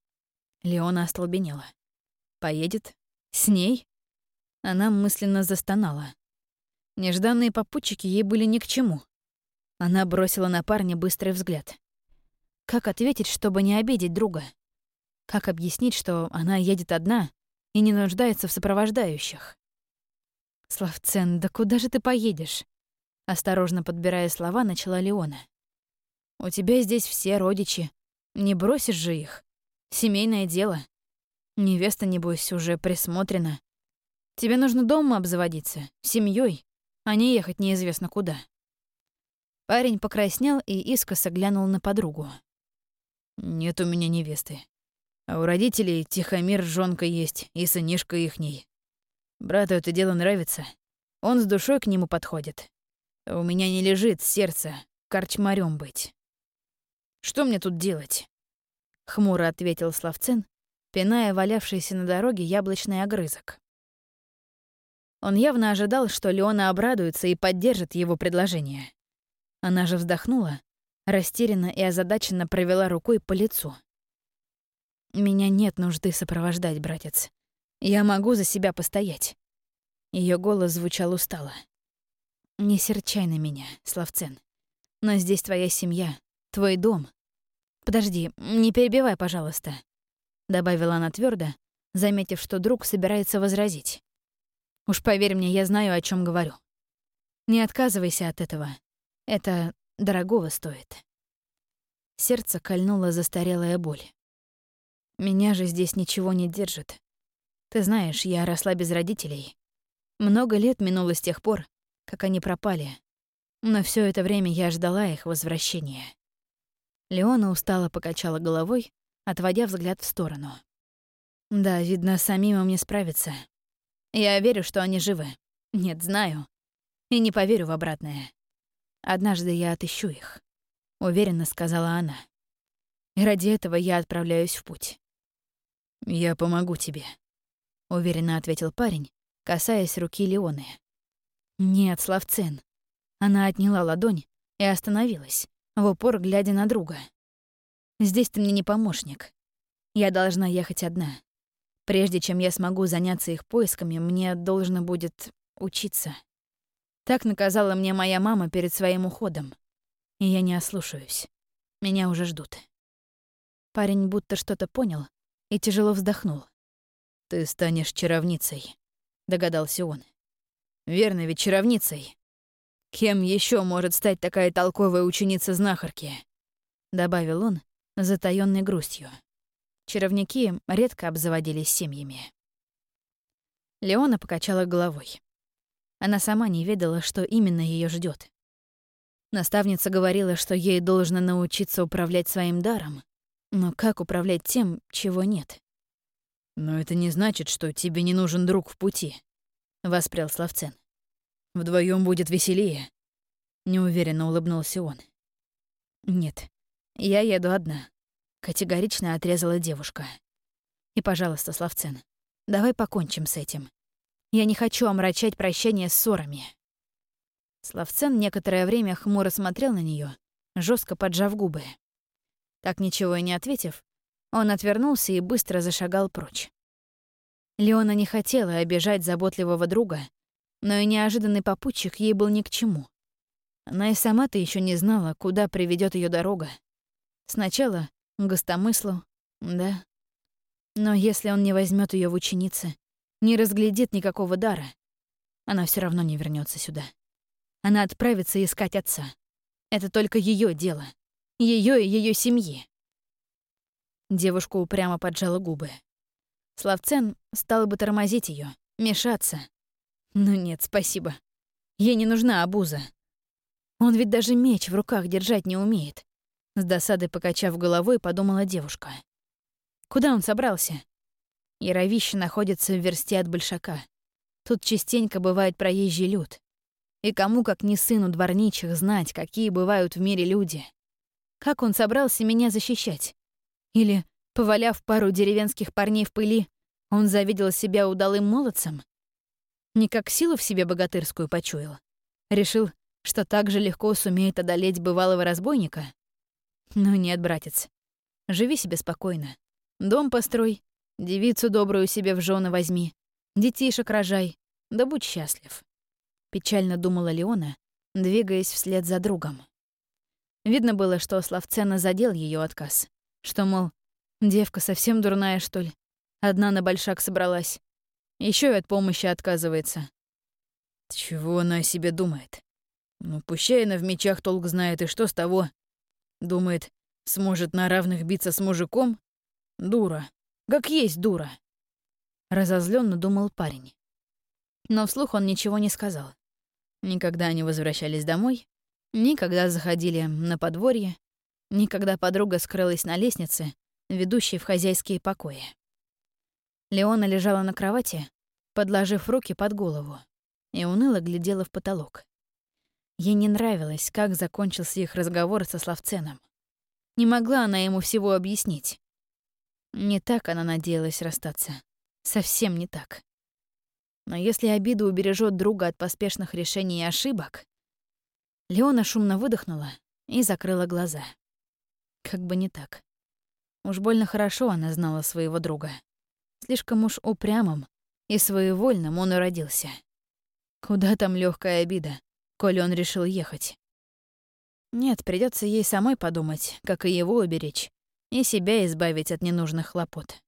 Speaker 1: Леона остолбенела. Поедет? С ней? Она мысленно застонала. Нежданные попутчики ей были ни к чему. Она бросила на парня быстрый взгляд. Как ответить, чтобы не обидеть друга? Как объяснить, что она едет одна и не нуждается в сопровождающих? «Славцен, да куда же ты поедешь?» Осторожно подбирая слова, начала Леона. «У тебя здесь все родичи. Не бросишь же их. Семейное дело. Невеста, небось, уже присмотрена. Тебе нужно дома обзаводиться, семьей, а не ехать неизвестно куда». Парень покраснел и искоса глянул на подругу. «Нет у меня невесты. А у родителей Тихомир жонка есть и сынишка ихний. Брату это дело нравится. Он с душой к нему подходит. А у меня не лежит сердце корчмарем быть. Что мне тут делать?» Хмуро ответил Славцен, пиная валявшийся на дороге яблочный огрызок. Он явно ожидал, что Леона обрадуется и поддержит его предложение. Она же вздохнула, растерянно и озадаченно провела рукой по лицу. «Меня нет нужды сопровождать, братец. Я могу за себя постоять». Ее голос звучал устало. «Не серчай на меня, Славцен. Но здесь твоя семья, твой дом. Подожди, не перебивай, пожалуйста», — добавила она твердо, заметив, что друг собирается возразить. «Уж поверь мне, я знаю, о чем говорю. Не отказывайся от этого. Это дорогого стоит». Сердце кольнула застарелая боль. Меня же здесь ничего не держит. Ты знаешь, я росла без родителей. Много лет минуло с тех пор, как они пропали. Но все это время я ждала их возвращения. Леона устало покачала головой, отводя взгляд в сторону. Да, видно, самим им не справиться. Я верю, что они живы. Нет, знаю. И не поверю в обратное. Однажды я отыщу их, — уверенно сказала она. И ради этого я отправляюсь в путь. «Я помогу тебе», — уверенно ответил парень, касаясь руки Леоны. «Нет, Славцен». Она отняла ладонь и остановилась, в упор глядя на друга. «Здесь ты мне не помощник. Я должна ехать одна. Прежде чем я смогу заняться их поисками, мне должно будет учиться. Так наказала мне моя мама перед своим уходом. И я не ослушаюсь. Меня уже ждут». Парень будто что-то понял и тяжело вздохнул. «Ты станешь чаровницей», — догадался он. «Верно ведь, чаровницей. Кем еще может стать такая толковая ученица знахарки?» — добавил он с затаённой грустью. Чаровники редко обзаводились семьями. Леона покачала головой. Она сама не ведала, что именно ее ждет. Наставница говорила, что ей должно научиться управлять своим даром, но как управлять тем, чего нет? «Но это не значит, что тебе не нужен друг в пути», — воспрял Славцен. «Вдвоем будет веселее», — неуверенно улыбнулся он. «Нет, я еду одна», — категорично отрезала девушка. «И, пожалуйста, Славцен, давай покончим с этим. Я не хочу омрачать прощание ссорами». Славцен некоторое время хмуро смотрел на нее, жестко поджав губы. Так ничего и не ответив, он отвернулся и быстро зашагал прочь. Леона не хотела обижать заботливого друга, но и неожиданный попутчик ей был ни к чему. Она и сама-то еще не знала, куда приведет ее дорога. Сначала к Гостомыслу, да. Но если он не возьмет ее в ученицы, не разглядит никакого дара, она все равно не вернется сюда. Она отправится искать отца. Это только ее дело. Ее и ее семьи. Девушка упрямо поджала губы. Славцен стал бы тормозить ее, мешаться. Но нет, спасибо. Ей не нужна обуза. Он ведь даже меч в руках держать не умеет. С досадой покачав головой, подумала девушка. Куда он собрался? Яровище находится в версте от Большака. Тут частенько бывает проезжий люд. И кому, как не сыну дворничих, знать, какие бывают в мире люди. Как он собрался меня защищать? Или, поваляв пару деревенских парней в пыли, он завидел себя удалым молодцем? Не как силу в себе богатырскую почуял. Решил, что так же легко сумеет одолеть бывалого разбойника? Ну нет, братец, живи себе спокойно. Дом построй, девицу добрую себе в жены возьми, детишек рожай, да будь счастлив. Печально думала Леона, двигаясь вслед за другом. Видно было, что Славцена задел ее отказ. Что, мол, девка совсем дурная, что ли? Одна на Большак собралась. Еще и от помощи отказывается. Чего она о себе думает? Ну, пущай она в мечах толк знает, и что с того? Думает, сможет на равных биться с мужиком? Дура. Как есть дура. Разозленно думал парень. Но вслух он ничего не сказал. Никогда они возвращались домой, никогда заходили на подворье, никогда подруга скрылась на лестнице, ведущей в хозяйские покои. Леона лежала на кровати, подложив руки под голову, и уныло глядела в потолок. Ей не нравилось, как закончился их разговор со Славценом. Не могла она ему всего объяснить. Не так она надеялась расстаться. Совсем не так. Но если обида убережет друга от поспешных решений и ошибок... Леона шумно выдохнула и закрыла глаза. Как бы не так. Уж больно хорошо она знала своего друга. Слишком уж упрямым и своевольным он уродился. Куда там легкая обида, коли он решил ехать? Нет, придется ей самой подумать, как и его уберечь, и себя избавить от ненужных хлопот.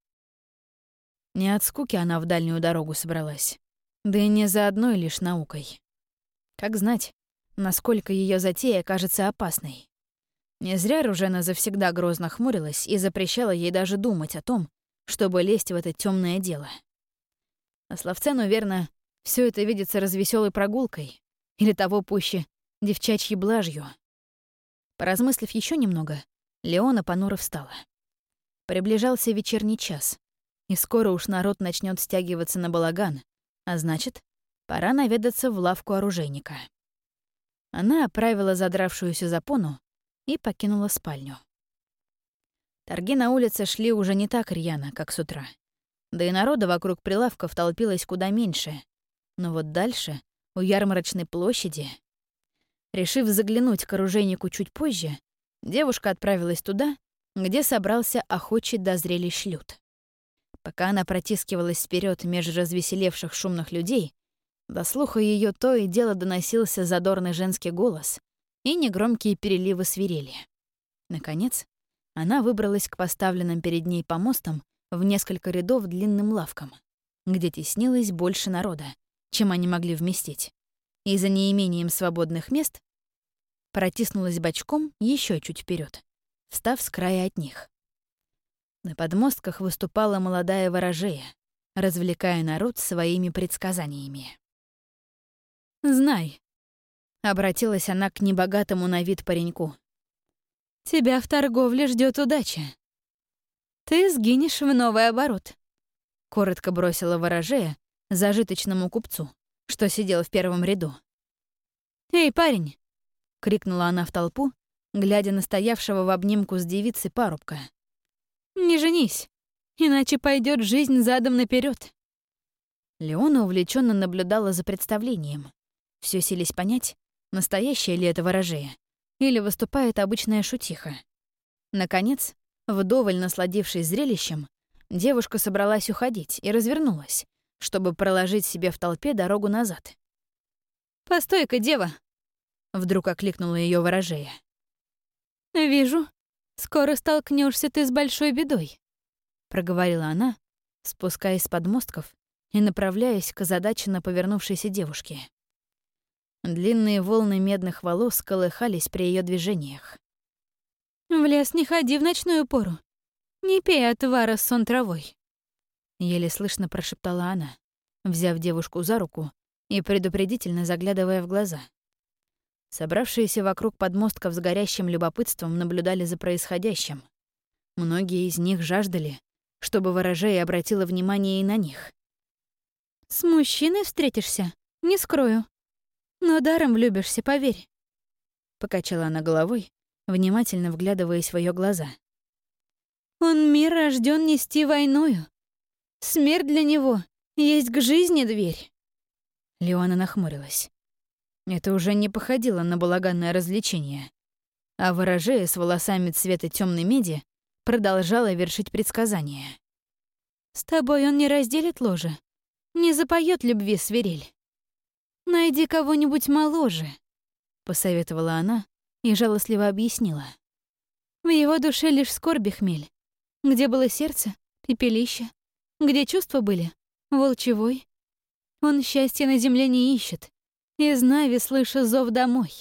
Speaker 1: Не от скуки она в дальнюю дорогу собралась, да и не за одной лишь наукой. Как знать, насколько ее затея кажется опасной. Не зря Ружена завсегда грозно хмурилась и запрещала ей даже думать о том, чтобы лезть в это темное дело. А Славцену, верно, все это видится развеселой прогулкой или того пуще девчачьей блажью. Поразмыслив еще немного, Леона понуро встала. Приближался вечерний час, и скоро уж народ начнет стягиваться на балаган, а значит, пора наведаться в лавку оружейника. Она оправила задравшуюся запону и покинула спальню. Торги на улице шли уже не так рьяно, как с утра. Да и народа вокруг прилавков толпилось куда меньше. Но вот дальше, у ярмарочной площади... Решив заглянуть к оружейнику чуть позже, девушка отправилась туда, где собрался охочий до зрелищ люд. Пока она протискивалась вперед между развеселевших шумных людей, до слуха ее то и дело доносился задорный женский голос и негромкие переливы свирели. Наконец, она выбралась к поставленным перед ней помостам в несколько рядов длинным лавкам, где теснилось больше народа, чем они могли вместить, и за неимением свободных мест протиснулась бочком еще чуть вперед, встав с края от них. На подмостках выступала молодая ворожея, развлекая народ своими предсказаниями. «Знай», — обратилась она к небогатому на вид пареньку, — «тебя в торговле ждет удача. Ты сгинешь в новый оборот», — коротко бросила ворожея зажиточному купцу, что сидел в первом ряду. «Эй, парень!» — крикнула она в толпу, глядя на стоявшего в обнимку с девицей парубка. «Не женись, иначе пойдет жизнь задом наперед. Леона увлеченно наблюдала за представлением. Все сились понять, настоящее ли это ворожея, или выступает обычная шутиха. Наконец, вдоволь насладившись зрелищем, девушка собралась уходить и развернулась, чтобы проложить себе в толпе дорогу назад. «Постой-ка, дева!» — вдруг окликнула ее ворожея. «Вижу, скоро столкнешься ты с большой бедой. проговорила она, спускаясь с подмостков и направляясь к озадаченно повернувшейся девушке. Длинные волны медных волос колыхались при ее движениях.
Speaker 2: «В лес не ходи в ночную пору. Не пей отвара с сон травой»,
Speaker 1: — еле слышно прошептала она, взяв девушку за руку и предупредительно заглядывая в глаза. Собравшиеся вокруг подмостков с горящим любопытством наблюдали за происходящим. Многие из них жаждали, чтобы ворожея обратила внимание и на них.
Speaker 2: «С мужчиной встретишься, не скрою. Но даром влюбишься, поверь»,
Speaker 1: — покачала она головой, внимательно вглядываясь в ее глаза.
Speaker 2: «Он мир рожден нести войною. Смерть для него есть к жизни дверь».
Speaker 1: Леона нахмурилась. Это уже не походило на балаганное развлечение, а ворожея с волосами цвета темной меди продолжала вершить предсказания.
Speaker 2: «С тобой он не разделит ложе, не запоет любви свирель. Найди кого-нибудь моложе», —
Speaker 1: посоветовала она и жалостливо объяснила.
Speaker 2: «В его душе лишь скорби хмель. Где было сердце — пепелище. Где чувства были — волчевой. Он счастья на земле не ищет, из Нави слыша зов домой».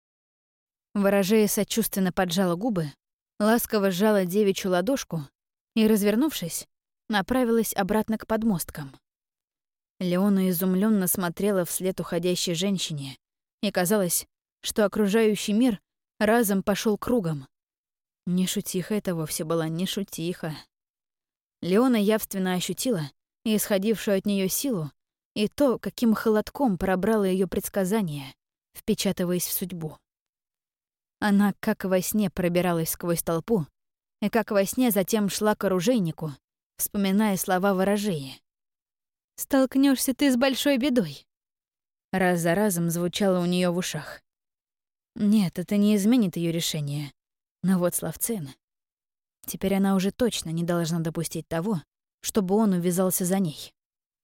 Speaker 1: Ворожея сочувственно поджала губы, ласково сжала девичью ладошку и, развернувшись, направилась обратно к подмосткам. Леона изумленно смотрела вслед уходящей женщине, и казалось, что окружающий мир разом пошел кругом. Не шутиха это вовсе была, не шутиха. Леона явственно ощутила исходившую от нее силу и то, каким холодком пробрало ее предсказание, впечатываясь в судьбу. Она как во сне пробиралась сквозь толпу, и как во сне затем шла к оружейнику, вспоминая слова ворожеи.
Speaker 2: «Столкнешься ты с большой бедой»,
Speaker 1: — раз за разом звучало у нее в ушах. Нет, это не изменит ее решение. Но вот Славцен... Теперь она уже точно не должна допустить того, чтобы он увязался за ней.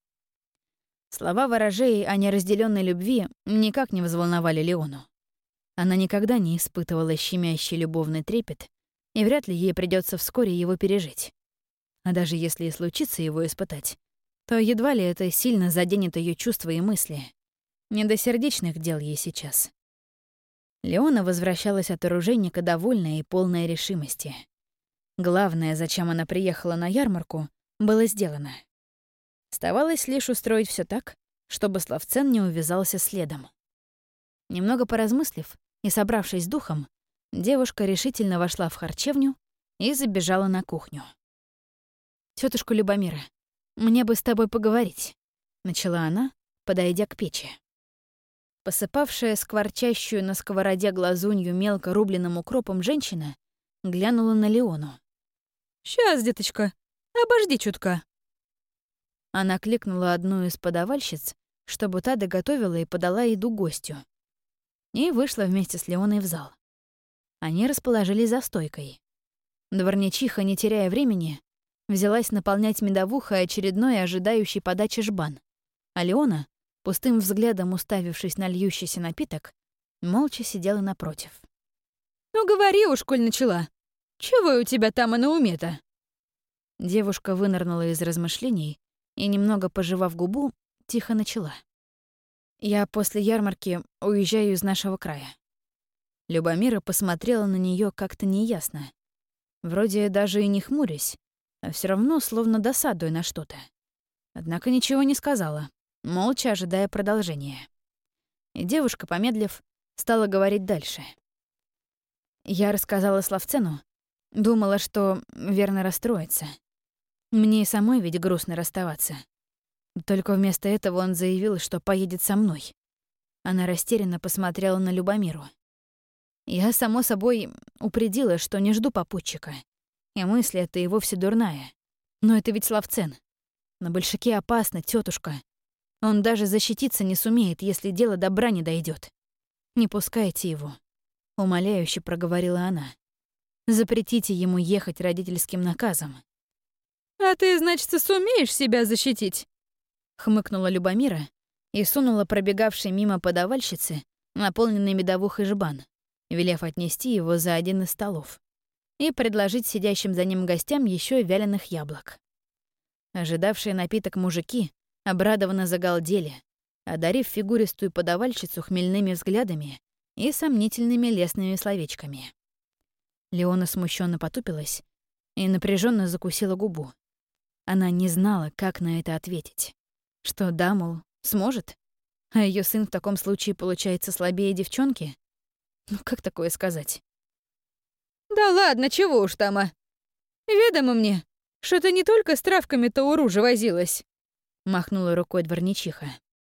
Speaker 1: Слова ворожеи о неразделенной любви никак не взволновали Леону. Она никогда не испытывала щемящий любовный трепет, и вряд ли ей придется вскоре его пережить. А даже если и случится его испытать, то едва ли это сильно заденет ее чувства и мысли. Не до сердечных дел ей сейчас. Леона возвращалась от оружейника довольная и полная решимости. Главное, зачем она приехала на ярмарку, было сделано. Оставалось лишь устроить все так, чтобы Славцен не увязался следом. Немного поразмыслив и собравшись с духом, девушка решительно вошла в харчевню и забежала на кухню. «Тётушка Любомира, мне бы с тобой поговорить», — начала она, подойдя к печи. Посыпавшая скворчащую на сковороде глазунью мелко рубленным укропом женщина глянула на Леону.
Speaker 2: «Сейчас, деточка, обожди чутка».
Speaker 1: Она кликнула одну из подавальщиц, чтобы та доготовила и подала еду гостю, и вышла вместе с Леоной в зал. Они расположились за стойкой. Дворничиха, не теряя времени, взялась наполнять медовухой очередной ожидающий подачи жбан, а Леона, пустым взглядом уставившись на льющийся напиток, молча сидела напротив.
Speaker 2: «Ну говори уж, коль начала. Чего у тебя там и на уме-то?»
Speaker 1: Девушка вынырнула из размышлений и, немного пожевав губу, тихо начала. «Я после ярмарки уезжаю из нашего края». Любомира посмотрела на нее как-то неясно. Вроде даже и не хмурясь, а все равно словно досадуя на что-то. Однако ничего не сказала, молча ожидая продолжения. И девушка, помедлив, стала говорить дальше. Я рассказала Славцену, думала, что верно расстроится. Мне и самой ведь грустно расставаться. Только вместо этого он заявил, что поедет со мной. Она растерянно посмотрела на Любомиру. Я, само собой, упредила, что не жду попутчика. И мысль эта и вовсе дурная. Но это ведь Славцен. На большаке опасно, тетушка. Он даже защититься не сумеет, если дело до брани дойдет. Не пускайте его. Умоляюще проговорила она. Запретите ему ехать родительским наказом.
Speaker 2: «А ты, значит, сумеешь себя защитить?»
Speaker 1: Хмыкнула Любомира и сунула пробегавшей мимо подавальщицы наполненный медовухой жбан, велев отнести его за один из столов. и предложить сидящим за ним гостям еще и вяленых яблок. Ожидавшие напиток мужики обрадованно загалдели, одарив фигуристую подавальщицу хмельными взглядами и сомнительными лестными словечками. Леона смущенно потупилась и напряженно закусила губу. Она не знала, как на это ответить. Что, да, мол, сможет? А ее сын в таком случае получается слабее девчонки? Ну как такое сказать?
Speaker 2: «Да ладно, чего уж там, а? Ведомо мне, что ты не только с травками-то у ружи возилась», — махнула рукой дворничиха.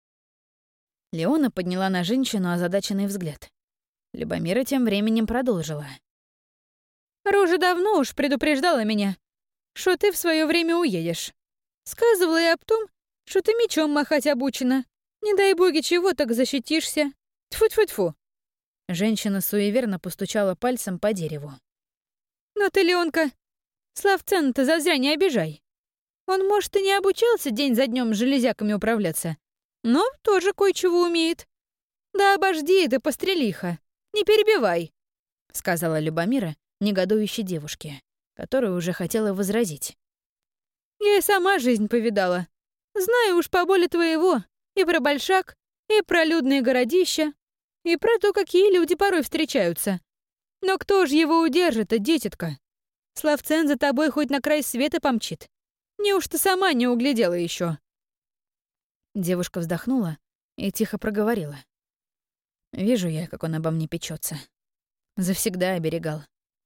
Speaker 1: Леона подняла на женщину озадаченный взгляд. Любомира тем временем продолжила.
Speaker 2: «Ружа давно уж предупреждала меня, что ты в свое время уедешь. Сказывала и об том, что ты мечом махать обучена. Не дай боги чего, так защитишься. Тьфу-тьфу-тьфу».
Speaker 1: Женщина суеверно постучала пальцем по дереву.
Speaker 2: «Но ты, Леонка, Славцена-то зазря не обижай. Он, может, и не обучался день за днем с железяками управляться, но тоже кое-чего умеет. Да обожди ты, пострелиха, не перебивай», —
Speaker 1: сказала Любомира негодующей девушке, которая уже хотела возразить.
Speaker 2: «Я и сама жизнь повидала. Знаю уж поболе твоего и про Большак, и про людные городища, и про то, какие люди порой встречаются. Но кто ж его удержит-то, дитятка? Славцен за тобой хоть на край света помчит. Неужто сама не углядела еще?
Speaker 1: Девушка вздохнула и тихо проговорила. «Вижу я, как он обо мне печется. Завсегда оберегал».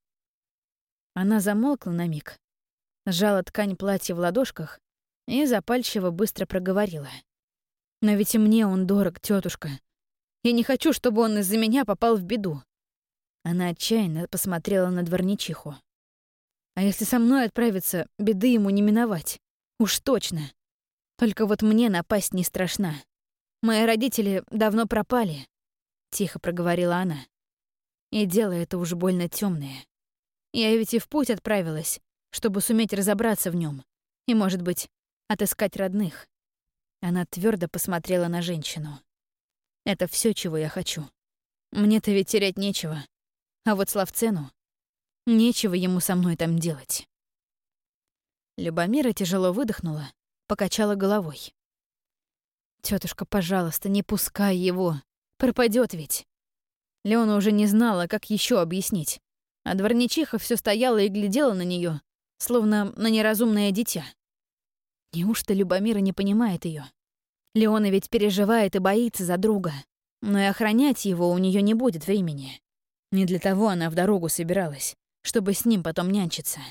Speaker 1: Она замолкла на миг, сжала ткань платья в ладошках и запальчиво быстро проговорила. «Но ведь и мне он дорог, тетушка. Я не хочу, чтобы он из-за меня попал в беду». Она отчаянно посмотрела на дворничиху. «А если со мной отправиться, беды ему не миновать. Уж точно. Только вот мне напасть не страшна. Мои родители давно пропали», — тихо проговорила она. «И дело это уж больно темное. Я ведь и в путь отправилась, чтобы суметь разобраться в нем и, может быть, отыскать родных». Она твердо посмотрела на женщину. «Это все, чего я хочу. Мне-то ведь терять нечего. А вот Славцену нечего ему со мной там делать». Любомира тяжело выдохнула, покачала головой. «Тётушка, пожалуйста, не пускай его. Пропадёт ведь». Леона уже не знала, как еще объяснить, а дворничиха все стояла и глядела на нее, словно на неразумное дитя. Неужто Любомира не понимает ее? Леона ведь переживает и боится за друга, но и охранять его у нее не будет времени. Не для того она в дорогу собиралась, чтобы с ним потом нянчиться.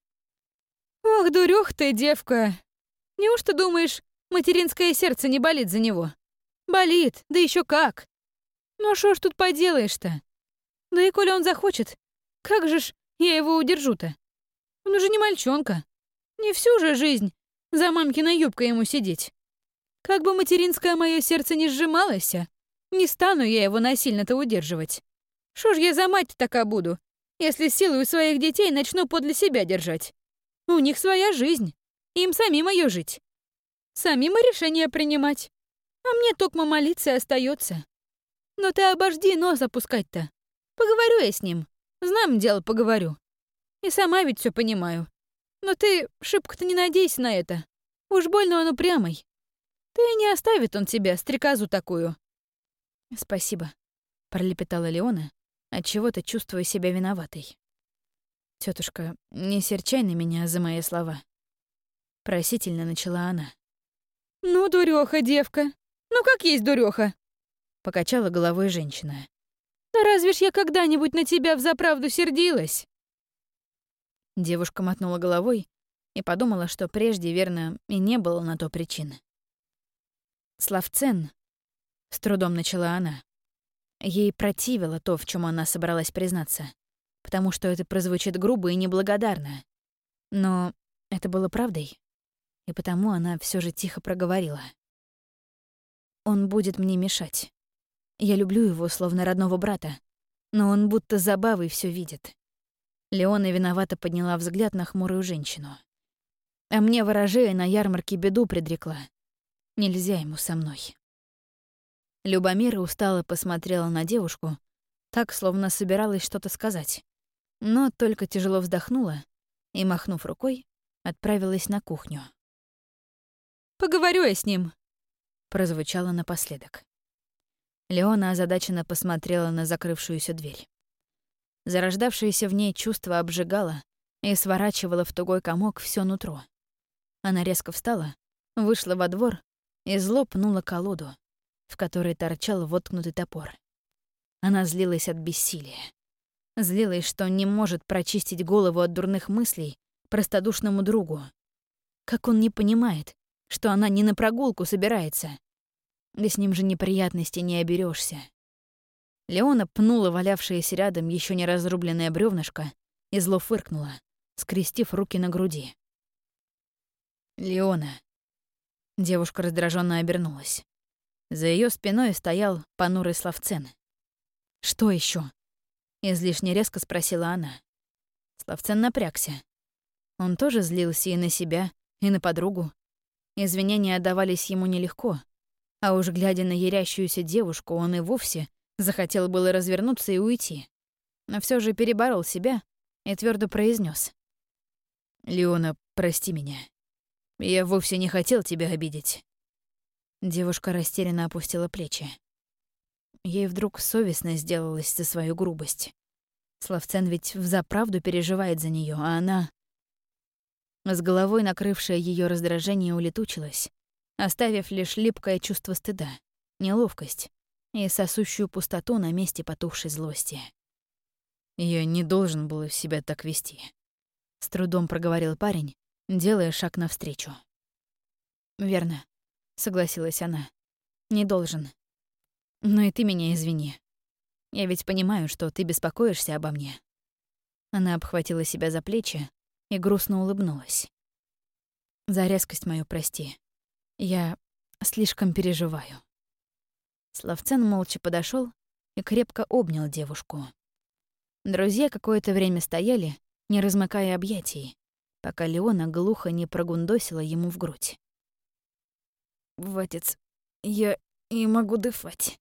Speaker 2: «Ох, дурёх ты, девка! Неужто думаешь, материнское сердце не болит за него? Болит, да еще как! Ну что ж тут поделаешь-то? Да и коли он захочет, как же ж я его удержу-то? Он уже не мальчонка. Не всю же жизнь за мамкиной юбкой ему сидеть. Как бы материнское мое сердце не сжималось, не стану я его насильно-то удерживать. Что ж я за мать такая буду, если силой своих детей начну подле себя держать? У них своя жизнь, им самим ее жить. Самим и решения принимать. А мне токмо молиться и остается. Но ты обожди нос опускать-то. Поговорю я с ним. Знам дело поговорю. И сама ведь все понимаю. Но ты шибко-то не надейся на это. Уж больно он упрямый. Ты не оставит он тебя, стрекозу такую.
Speaker 1: «Спасибо», — пролепетала Леона, отчего-то чувствуя себя виноватой. «Тётушка, не серчай на меня за мои слова». Просительно начала она.
Speaker 2: «Ну, дурёха, девка. Ну, как есть дурёха?»
Speaker 1: — покачала головой женщина.
Speaker 2: «Да разве ж я когда-нибудь на тебя взаправду сердилась?»
Speaker 1: Девушка мотнула головой и подумала, что прежде, верно, и не было на то причин. «Славцен», — с трудом начала она. Ей противило то, в чем она собралась признаться, потому что это прозвучит грубо и неблагодарно. Но это было правдой, и потому она все же тихо проговорила. «Он будет мне мешать. Я люблю его, словно родного брата, но он будто забавой все видит». Леона виновато подняла взгляд на хмурую женщину. «А мне ворожея на ярмарке беду предрекла. Нельзя ему со мной». Любомира устало посмотрела на девушку, так, словно собиралась что-то сказать, но только тяжело вздохнула и, махнув рукой, отправилась на кухню.
Speaker 2: «Поговорю я с ним»,
Speaker 1: — прозвучало напоследок. Леона озадаченно посмотрела на закрывшуюся дверь. Зарождавшееся в ней чувство обжигало и сворачивало в тугой комок всё нутро. Она резко встала, вышла во двор и зло пнула колоду, в которой торчал воткнутый топор. Она злилась от бессилия. Злилась, что не может прочистить голову от дурных мыслей простодушному другу. Как он не понимает, что она не на прогулку собирается. Да с ним же неприятностей не оберёшься. Леона пнула валявшееся рядом ещё не разрубленное брёвнышко и зло фыркнула, скрестив руки на груди. «Леона». Девушка раздражённо обернулась. За её спиной стоял понурый Славцен. «Что ещё?» — излишне резко спросила она. Славцен напрягся. Он тоже злился и на себя, и на подругу. Извинения отдавались ему нелегко, а уж глядя на ярящуюся девушку, он и вовсе захотел было развернуться и уйти. Но всё же переборол себя и твёрдо произнёс: «Леона, прости меня. Я вовсе не хотел тебя обидеть». Девушка растерянно опустила плечи. Ей вдруг совестно сделалось за свою грубость. Славцен ведь взаправду переживает за неё, а она... С головой накрывшее её раздражение улетучилось, оставив лишь липкое чувство стыда, неловкость и сосущую пустоту на месте потухшей злости. «Я не должен был себя так вести», — с трудом проговорил парень, делая шаг навстречу. «Верно», — согласилась она. «Не должен. Но и ты меня извини. Я ведь понимаю, что ты беспокоишься обо мне». Она обхватила себя за плечи и грустно улыбнулась. «За резкость мою прости. Я слишком переживаю». Славцен молча подошёл и крепко обнял девушку. Друзья какое-то время стояли, не размыкая объятий, пока Леона глухо не прогундосила ему в грудь. «Ватец, я не могу дыхать».